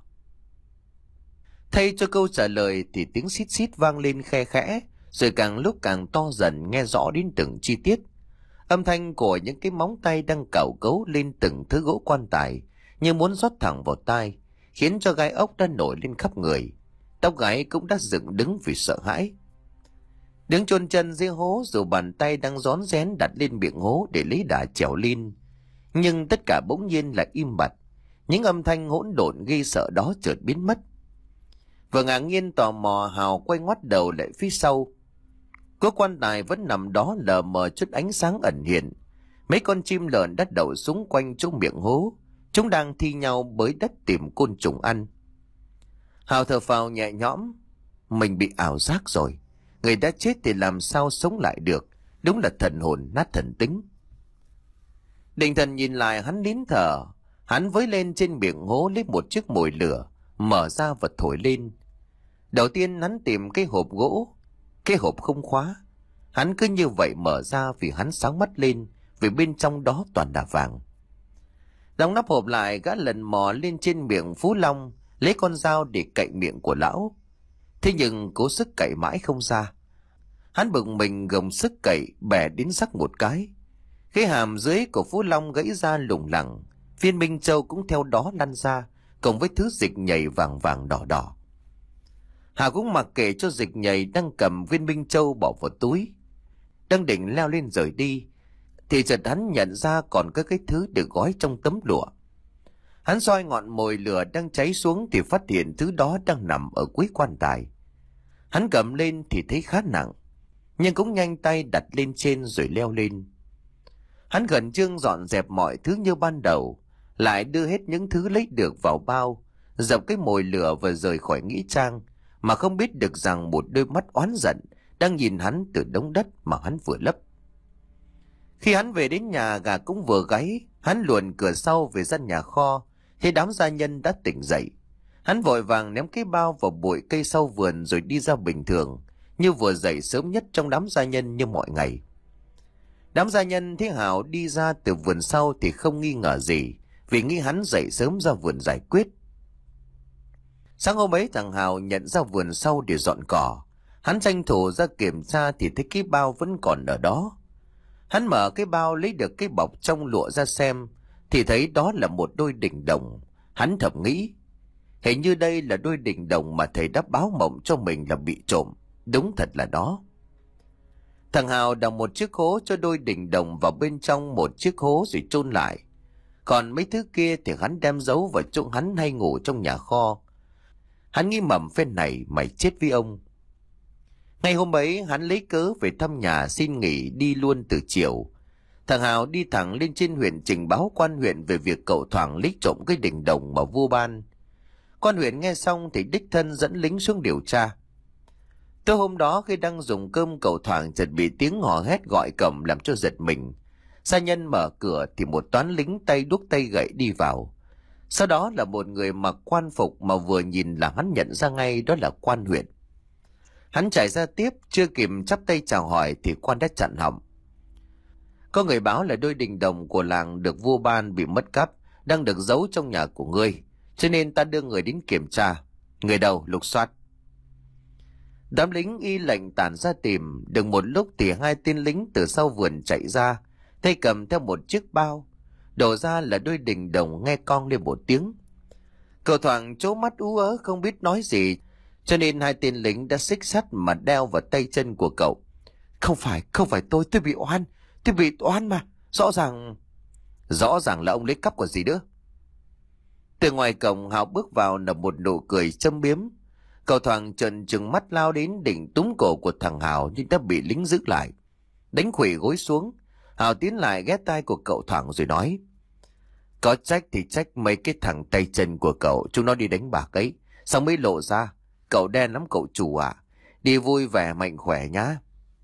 Thay cho câu trả lời thì tiếng xít xít vang lên khe khẽ, rồi càng lúc càng to dần, nghe rõ đến từng chi tiết. Âm thanh của những cái móng tay đang cào cấu lên từng thứ gỗ quan tài, như muốn rót thẳng vào tai, khiến cho gai ốc đã nổi lên khắp người. Tóc gáy cũng đã dựng đứng vì sợ hãi. Đứng chôn chân dưới hố, dù bàn tay đang rón rén đặt lên miệng hố để lấy đà trèo lên, nhưng tất cả bỗng nhiên lại im bặt. Những âm thanh hỗn độn gây sợ đó chợt biến mất. Vừa ngạc nhiên tò mò, Hào quay ngoắt đầu lại phía sau. Cố quan tài vẫn nằm đó lờ mờ chút ánh sáng ẩn hiện. Mấy con chim lợn đã đậu xung quanh chỗ miệng hố, chúng đang thi nhau bới đất tìm côn trùng ăn. Hào thở phào nhẹ nhõm. Mình bị ảo giác rồi, người đã chết thì làm sao sống lại được, đúng là thần hồn nát thần tính. Định thần nhìn lại hắn nín thở. Hắn với lên trên miệng hố lấy một chiếc mồi lửa, mở ra và thổi lên. Đầu tiên hắn tìm cái hộp gỗ. Cái hộp không khóa. Hắn cứ như vậy mở ra vì hắn sáng mắt lên, vì bên trong đó toàn là vàng. Đóng nắp hộp lại, gã lần mò lên trên miệng Phú Long, lấy con dao để cạy miệng của lão. Thế nhưng cố sức cạy mãi không ra. Hắn bực mình gồng sức cạy, bẻ đến sắc một cái. Cái hàm dưới của Phú Long gãy ra lủng lẳng, viên minh châu cũng theo đó lăn ra, cùng với thứ dịch nhầy vàng vàng đỏ đỏ. Hà cũng mặc kệ cho dịch nhầy, đang cầm viên minh châu bỏ vào túi, đang định leo lên rời đi, thì chợt hắn nhận ra còn có cái thứ được gói trong tấm lụa. Hắn soi ngọn mồi lửa đang cháy xuống thì phát hiện thứ đó đang nằm ở cuối quan tài. Hắn cầm lên thì thấy khá nặng, nhưng cũng nhanh tay đặt lên trên rồi leo lên. Hắn khẩn trương dọn dẹp mọi thứ như ban đầu, lại đưa hết những thứ lấy được vào bao, dập cái mồi lửa và rời khỏi nghĩa trang, mà không biết được rằng một đôi mắt oán giận đang nhìn hắn từ đống đất mà hắn vừa lấp. Khi hắn về đến nhà, gà cũng vừa gáy. Hắn luồn cửa sau về gian nhà kho, thấy đám gia nhân đã tỉnh dậy. Hắn vội vàng ném cái bao vào bụi cây sau vườn rồi đi ra bình thường, như vừa dậy sớm nhất trong đám gia nhân như mọi ngày. Đám gia nhân thấy Hào đi ra từ vườn sau thì không nghi ngờ gì, vì nghĩ hắn dậy sớm ra vườn giải quyết. Sáng hôm ấy thằng Hào nhận ra vườn sau để dọn cỏ. Hắn tranh thủ ra kiểm tra thì thấy cái bao vẫn còn ở đó. Hắn mở cái bao lấy được cái bọc trong lụa ra xem, thì thấy đó là một đôi đỉnh đồng. Hắn thầm nghĩ, hình như đây là đôi đỉnh đồng mà thầy đã báo mộng cho mình là bị trộm. Đúng thật là đó. Thằng Hào đào một chiếc hố cho đôi đỉnh đồng vào bên trong một chiếc hố rồi chôn lại. Còn mấy thứ kia thì hắn đem giấu vào chỗ hắn hay ngủ trong nhà kho. Hắn nghĩ mầm phen này mày chết với ông. Ngày hôm ấy hắn lấy cớ về thăm nhà xin nghỉ đi luôn từ chiều. Thằng Hào đi thẳng lên trên huyện trình báo quan huyện về việc cậu Thoảng lấy trộm cái đỉnh đồng mà vua ban. Quan huyện nghe xong thì đích thân dẫn lính xuống điều tra. Tối hôm đó khi đang dùng cơm, cậu Thoảng chợt bị tiếng hò hét gọi cổng làm cho giật mình. Gia nhân mở cửa thì một toán lính tay đuốc tay gậy đi vào. Sau đó là một người mặc quan phục mà vừa nhìn là hắn nhận ra ngay đó là quan huyện. Hắn chạy ra tiếp, chưa kịp chắp tay chào hỏi thì quan đã chặn họng. Có người báo là đôi đỉnh đồng của làng được vua ban bị mất cắp, đang được giấu trong nhà của ngươi, cho nên ta đưa người đến kiểm tra. Người đâu lục soát. Đám lính y lệnh tản ra tìm. Được một lúc thì hai tên lính từ sau vườn chạy ra, tay cầm theo một chiếc bao, đổ ra là đôi đỉnh đồng nghe cong lên một tiếng. Cậu Thoảng trố mắt ú ớ không biết nói gì, cho nên hai tên lính đã xích sắt mà đeo vào tay chân của cậu. Không phải, không phải tôi, tôi bị oan, tôi bị oan mà, rõ ràng... Rõ ràng là ông lấy cắp của gì nữa. Từ ngoài cổng Hào bước vào nở một nụ cười châm biếm. Cậu Thoảng trợn trừng mắt lao đến định túm cổ của thằng Hào nhưng đã bị lính giữ lại. Đánh khuỵu gối xuống, Hào tiến lại ghé tai của cậu Thoảng rồi nói: Có trách thì trách mấy cái thằng tay chân của cậu, chúng nó đi đánh bạc ấy, sao mới lộ ra. Cậu đen lắm cậu chủ à, đi vui vẻ mạnh khỏe nhá.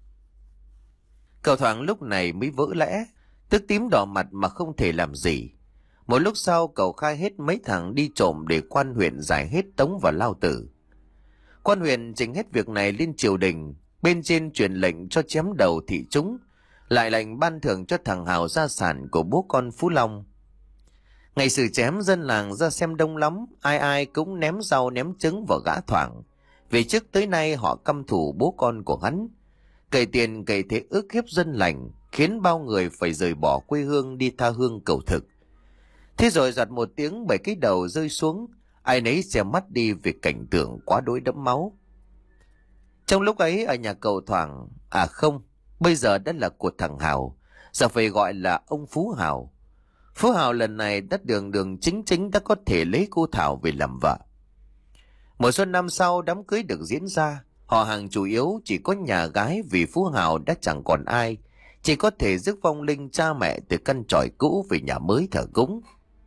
Cậu Thoảng lúc này mới vỡ lẽ, tức tím đỏ mặt mà không thể làm gì. Một lúc sau cậu khai hết mấy thằng đi trộm để quan huyện giải hết tống và lao tử. Quan huyện trình hết việc này lên triều đình, bên trên truyền lệnh cho chém đầu thị chúng, lại lệnh ban thưởng cho thằng Hào gia sản của bố con Phú Long. Ngày xử chém dân làng ra xem đông lắm, ai ai cũng ném rau ném trứng vào gã Thoảng, vì trước tới nay họ căm thù bố con của hắn, cậy tiền cậy thế ức hiếp dân lành, khiến bao người phải rời bỏ quê hương đi tha hương cầu thực. Thế rồi giật một tiếng, bảy cái đầu rơi xuống, ai nấy xem mắt đi vì cảnh tượng quá đỗi đẫm máu. Trong lúc ấy ở nhà cậu Thoảng, à không, bây giờ đã là của thằng Hào, giờ phải gọi là ông Phú Hào. Phú Hào lần này đã đường đường chính chính đã có thể lấy cô Thảo về làm vợ. Mùa xuân năm sau đám cưới được diễn ra, họ hàng chủ yếu chỉ có nhà gái vì Phú Hào đã chẳng còn ai, chỉ có thể rước vong linh cha mẹ từ căn tròi cũ về nhà mới thờ cúng.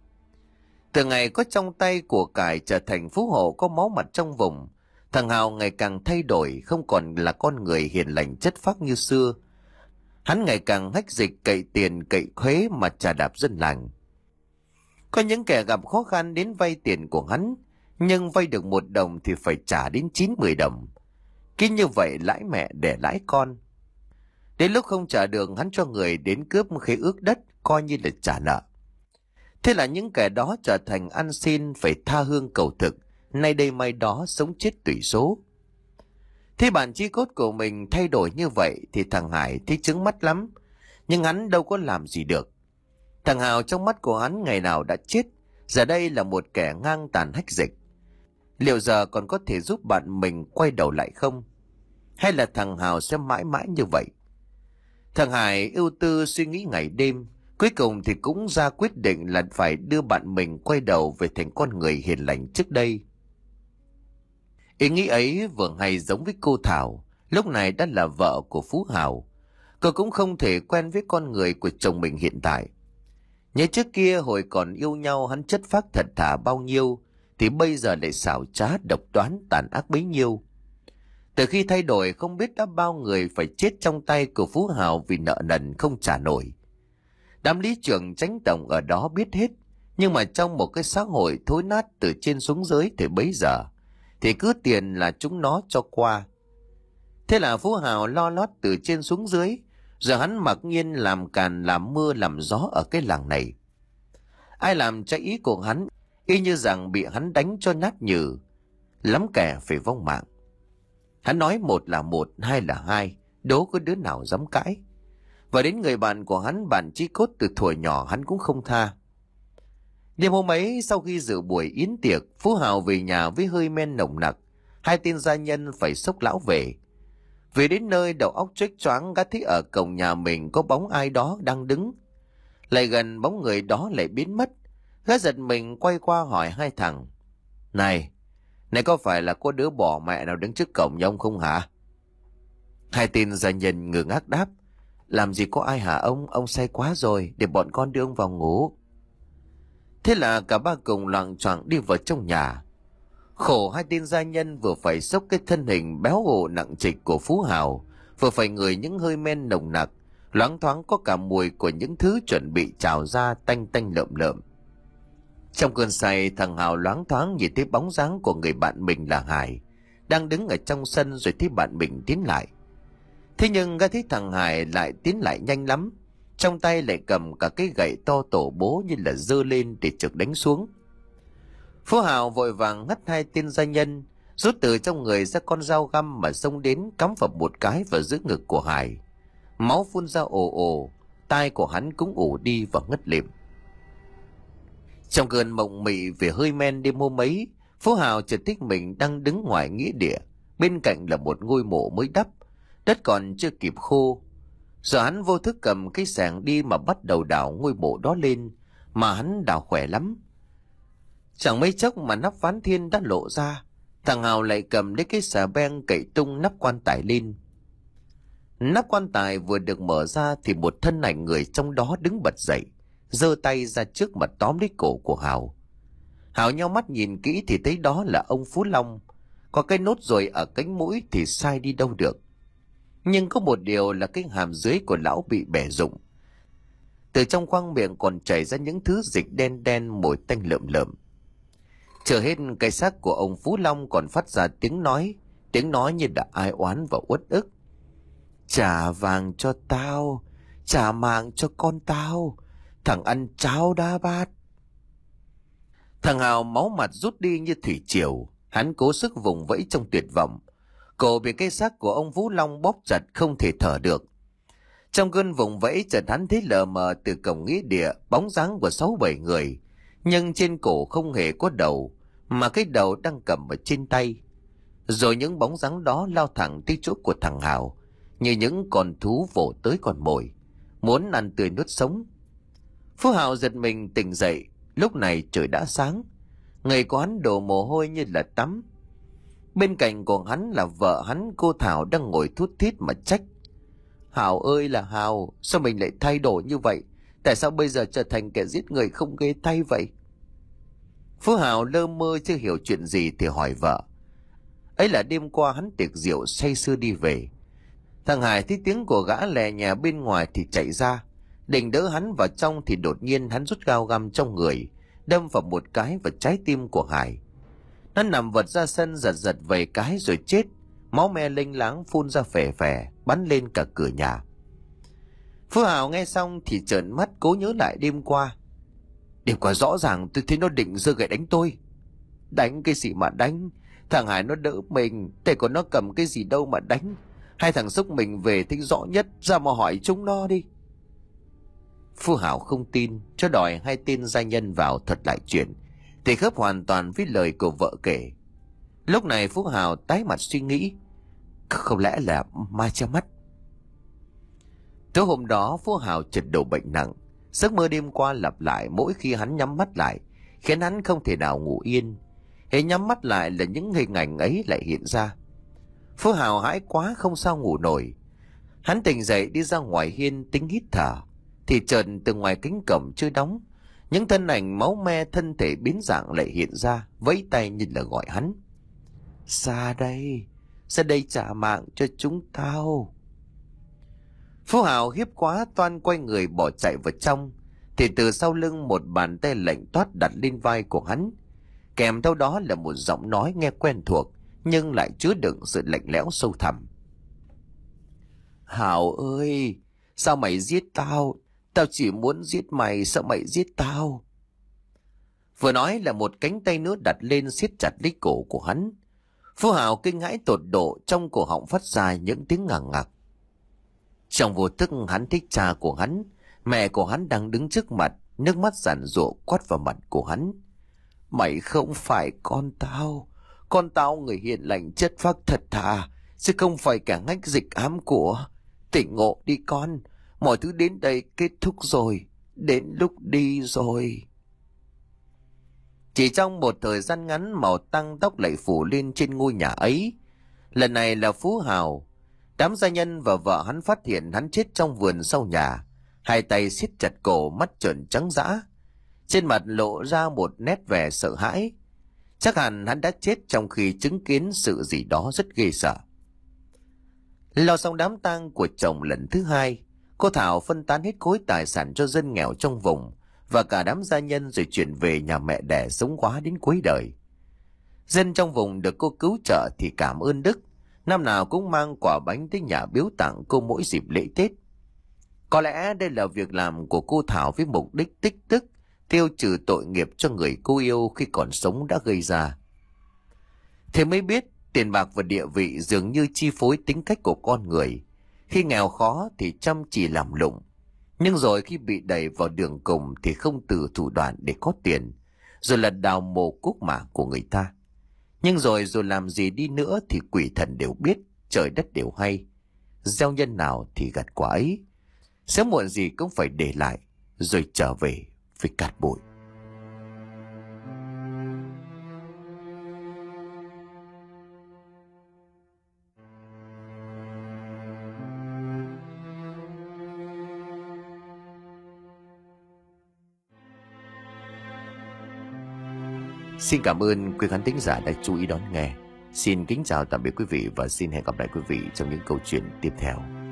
Từ ngày có trong tay của cải trở thành phú hộ có máu mặt trong vùng, thằng Hào ngày càng thay đổi, không còn là con người hiền lành chất phác như xưa. Hắn ngày càng hách dịch, cậy tiền cậy khuế mà chà đạp dân làng. Có những kẻ gặp khó khăn đến vay tiền của hắn, nhưng vay được một đồng thì phải trả đến chín mười đồng. Cứ như vậy lãi mẹ để lãi con. Đến lúc không trả được, hắn cho người đến cướp khế ước đất, coi như là trả nợ. Thế là những kẻ đó trở thành ăn xin phải tha hương cầu thực, nay đây mai đó sống chết tùy số. Thế bản chí cốt của mình thay đổi như vậy thì thằng Hải thấy chướng mắt lắm, nhưng hắn đâu có làm gì được. Thằng Hào trong mắt của hắn ngày nào đã chết, giờ đây là một kẻ ngang tàn hách dịch. Liệu giờ còn có thể giúp bạn mình quay đầu lại không? Hay là thằng Hào sẽ mãi mãi như vậy? Thằng Hải ưu tư suy nghĩ ngày đêm, cuối cùng thì cũng ra quyết định là phải đưa bạn mình quay đầu về thành con người hiền lành trước đây. Ý nghĩ ấy vừa hay giống với cô Thảo, lúc này đã là vợ của Phú Hào. Cô cũng không thể quen với con người của chồng mình hiện tại. Nhớ trước kia hồi còn yêu nhau hắn chất phác thật thà bao nhiêu, thì bây giờ lại xảo trá độc đoán tàn ác bấy nhiêu. Từ khi thay đổi không biết đã bao người phải chết trong tay của Phú Hào vì nợ nần không trả nổi. Đám lý trưởng chánh tổng ở đó biết hết, nhưng mà trong một cái xã hội thối nát từ trên xuống dưới thì bấy giờ, thì cứ tiền là chúng nó cho qua. Thế là Phú Hào lo lót từ trên xuống dưới, giờ hắn mặc nhiên làm càn làm mưa làm gió ở cái làng này. Ai làm trái ý của hắn, y như rằng bị hắn đánh cho nát nhừ, lắm kẻ phải vong mạng. Hắn nói một là một, hai là hai, đố có đứa nào dám cãi. Và đến người bạn của hắn, bạn chí cốt từ thuở nhỏ, hắn cũng không tha. Đêm hôm ấy, sau khi dự buổi yến tiệc, Phú Hào về nhà với hơi men nồng nặc. Hai tên gia nhân phải xốc lão về. Về đến nơi, đầu óc chếch choáng, gã thấy ở cổng nhà mình có bóng ai đó đang đứng. Lại gần, bóng người đó lại biến mất. Gã giật mình quay qua hỏi hai thằng: Này, này có phải là có đứa bỏ mẹ nào đứng trước cổng nhà ông không hả? Hai tên gia nhân ngơ ngác đáp: Làm gì có ai hả ông, ông say quá rồi, để bọn con đưa ông vào ngủ. Thế là cả ba cùng loạng choạng đi vào trong nhà. Khổ hai tên gia nhân vừa phải xốc cái thân hình béo ổ nặng trịch của Phú Hào, vừa phải ngửi những hơi men nồng nặc, loáng thoáng có cả mùi của những thứ chuẩn bị trào ra tanh tanh lợm lợm. Trong cơn say, thằng Hào loáng thoáng nhìn thấy bóng dáng của người bạn mình là Hải đang đứng ở trong sân, rồi thấy bạn mình tiến lại. Thế nhưng gã thấy thằng Hải lại tiến lại nhanh lắm, trong tay lại cầm cả cái gậy to tổ bố như là giơ lên để trực đánh xuống. Phú Hào vội vàng ngắt hai tên gia nhân, rút từ trong người ra con dao găm mà xông đến cắm vào một cái vào giữa ngực của Hải. Máu phun ra ồ ồ, tai của hắn cũng ù đi và ngất lịm. Trong cơn mộng mị về hơi men đêm hôm ấy, Phú Hào chợt thấy mình đang đứng ngoài nghĩa địa, bên cạnh là một ngôi mộ mới đắp, đất còn chưa kịp khô. Giờ hắn vô thức cầm cái xẻng đi mà bắt đầu đào ngôi mộ đó lên, mà hắn đào khỏe lắm. Chẳng mấy chốc mà nắp ván thiên đã lộ ra, thằng Hào lại cầm lấy cái xà beng cậy tung nắp quan tài lên. Nắp quan tài vừa được mở ra thì một thân ảnh người trong đó đứng bật dậy, giơ tay ra trước mặt tóm lấy cổ của Hào. Hào nheo mắt nhìn kỹ thì thấy đó là ông Phú Long, có cái nốt ruồi ở cánh mũi thì sai đi đâu được. Nhưng có một điều là cái hàm dưới của lão bị bẻ rụng, từ trong khoang miệng còn chảy ra những thứ dịch đen đen mùi tanh lợm lợm. Chờ hết cái xác của ông Phú Long còn phát ra tiếng nói, tiếng nói như là ai oán và uất ức. Trả vàng cho tao, trả mạng cho con tao, thằng ăn cháo đá bát. Thằng Hào máu mặt rút đi như thủy triều, hắn cố sức vùng vẫy trong tuyệt vọng. Cổ bị cái xác của ông Phú Long bóp chặt không thể thở được. Trong cơn vùng vẫy chợt hắn thấy lờ mờ từ cổng nghĩa địa bóng dáng của sáu bảy người, nhưng trên cổ không hề có đầu, mà cái đầu đang cầm ở trên tay. Rồi những bóng dáng đó lao thẳng tới chỗ của thằng Hào, như những con thú vồ tới con mồi, muốn ăn tươi nuốt sống. Phú Hào giật mình tỉnh dậy, lúc này trời đã sáng, người của hắn đổ mồ hôi như là tắm. Bên cạnh của hắn là vợ hắn, cô Thảo, đang ngồi thút thít mà trách: Hào ơi là Hào, sao mình lại thay đổi như vậy? Tại sao bây giờ trở thành kẻ giết người không ghê tay vậy? Phú Hào lơ mơ chưa hiểu chuyện gì thì hỏi vợ. Ấy là đêm qua hắn tiệc rượu say sưa đi về. Thằng Hải thấy tiếng của gã lè nhè bên ngoài thì chạy ra, định đỡ hắn vào trong thì đột nhiên hắn rút dao găm trong người, đâm vào một cái vào trái tim của Hải. Nó nằm vật ra sân giật giật vài cái rồi chết, máu me lênh láng phun ra phè phè, bắn lên cả cửa nhà. Phú Hào nghe xong thì trợn mắt cố nhớ lại đêm qua. Đêm qua rõ ràng tôi thấy nó định giơ gậy đánh tôi. Đánh cái gì mà đánh? Thằng Hải nó đỡ mình, thế còn nó cầm cái gì đâu mà đánh? Hai thằng xúc mình về thích rõ nhất, ra mà hỏi chúng nó đi. Phú Hảo không tin, cho đòi hai tên gia nhân vào thuật lại chuyện, thì khớp hoàn toàn với lời của vợ kể. Lúc này Phú Hào tái mặt suy nghĩ, không lẽ là ma che mắt? Tối hôm đó Phú Hào chợt đổ bệnh nặng, giấc mơ đêm qua lặp lại mỗi khi hắn nhắm mắt lại, khiến hắn không thể nào ngủ yên. Hễ nhắm mắt lại là những hình ảnh ấy lại hiện ra. Phú Hào hãi quá không sao ngủ nổi. Hắn tỉnh dậy đi ra ngoài hiên tính hít thở, thì chợt từ ngoài cánh cổng chưa đóng, những thân ảnh máu me thân thể biến dạng lại hiện ra, vẫy tay như là gọi hắn. Ra đây, ra đây trả mạng cho chúng tao. Phú Hào hiếp quá toan quay người bỏ chạy vào trong, thì từ sau lưng một bàn tay lạnh toát đặt lên vai của hắn, kèm theo đó là một giọng nói nghe quen thuộc nhưng lại chứa đựng sự lạnh lẽo sâu thẳm. Hào ơi, sao mày giết tao? Tao chỉ muốn giết mày, sao mày giết tao? Vừa nói là một cánh tay nữa đặt lên siết chặt lấy cổ của hắn. Phú Hào kinh hãi tột độ, trong cổ họng phát ra những tiếng ngằng ngặc. Trong vô thức hắn thích cha của hắn, mẹ của hắn đang đứng trước mặt, nước mắt giàn giụa quát vào mặt của hắn. Mày không phải con tao, con tao người hiền lành chất phác thật thà, chứ không phải kẻ ngách dịch ám của. Tỉnh ngộ đi con, mọi thứ đến đây kết thúc rồi, đến lúc đi rồi. Chỉ trong một thời gian ngắn, màu tăng tóc lại phủ lên trên ngôi nhà ấy. Lần này là Phú Hào. Đám gia nhân và vợ hắn phát hiện hắn chết trong vườn sau nhà, hai tay siết chặt cổ, mắt trợn trắng dã, trên mặt lộ ra một nét vẻ sợ hãi. Chắc hẳn hắn đã chết trong khi chứng kiến sự gì đó rất ghê sợ. Lo xong đám tang của chồng lần thứ hai, cô Thảo phân tán hết khối tài sản cho dân nghèo trong vùng và cả đám gia nhân, rồi chuyển về nhà mẹ đẻ sống quá đến cuối đời. Dân trong vùng được cô cứu trợ thì cảm ơn đức, năm nào cũng mang quả bánh tới nhà biếu tặng cô mỗi dịp lễ Tết. Có lẽ đây là việc làm của cô Thảo với mục đích tích đức, tiêu trừ tội nghiệp cho người cô yêu khi còn sống đã gây ra. Thế mới biết tiền bạc và địa vị dường như chi phối tính cách của con người. Khi nghèo khó thì chăm chỉ làm lụng, nhưng rồi khi bị đẩy vào đường cùng thì không từ thủ đoạn để có tiền, rồi là đào mồ cuốc mả của người ta. Nhưng rồi rồi làm gì đi nữa thì quỷ thần đều biết, trời đất đều hay. Gieo nhân nào thì gặt quả ấy, sớm muộn gì cũng phải để lại, rồi trở về với cát bụi. Xin cảm ơn quý khán thính giả đã chú ý đón nghe. Xin kính chào tạm biệt quý vị và xin hẹn gặp lại quý vị trong những câu chuyện tiếp theo.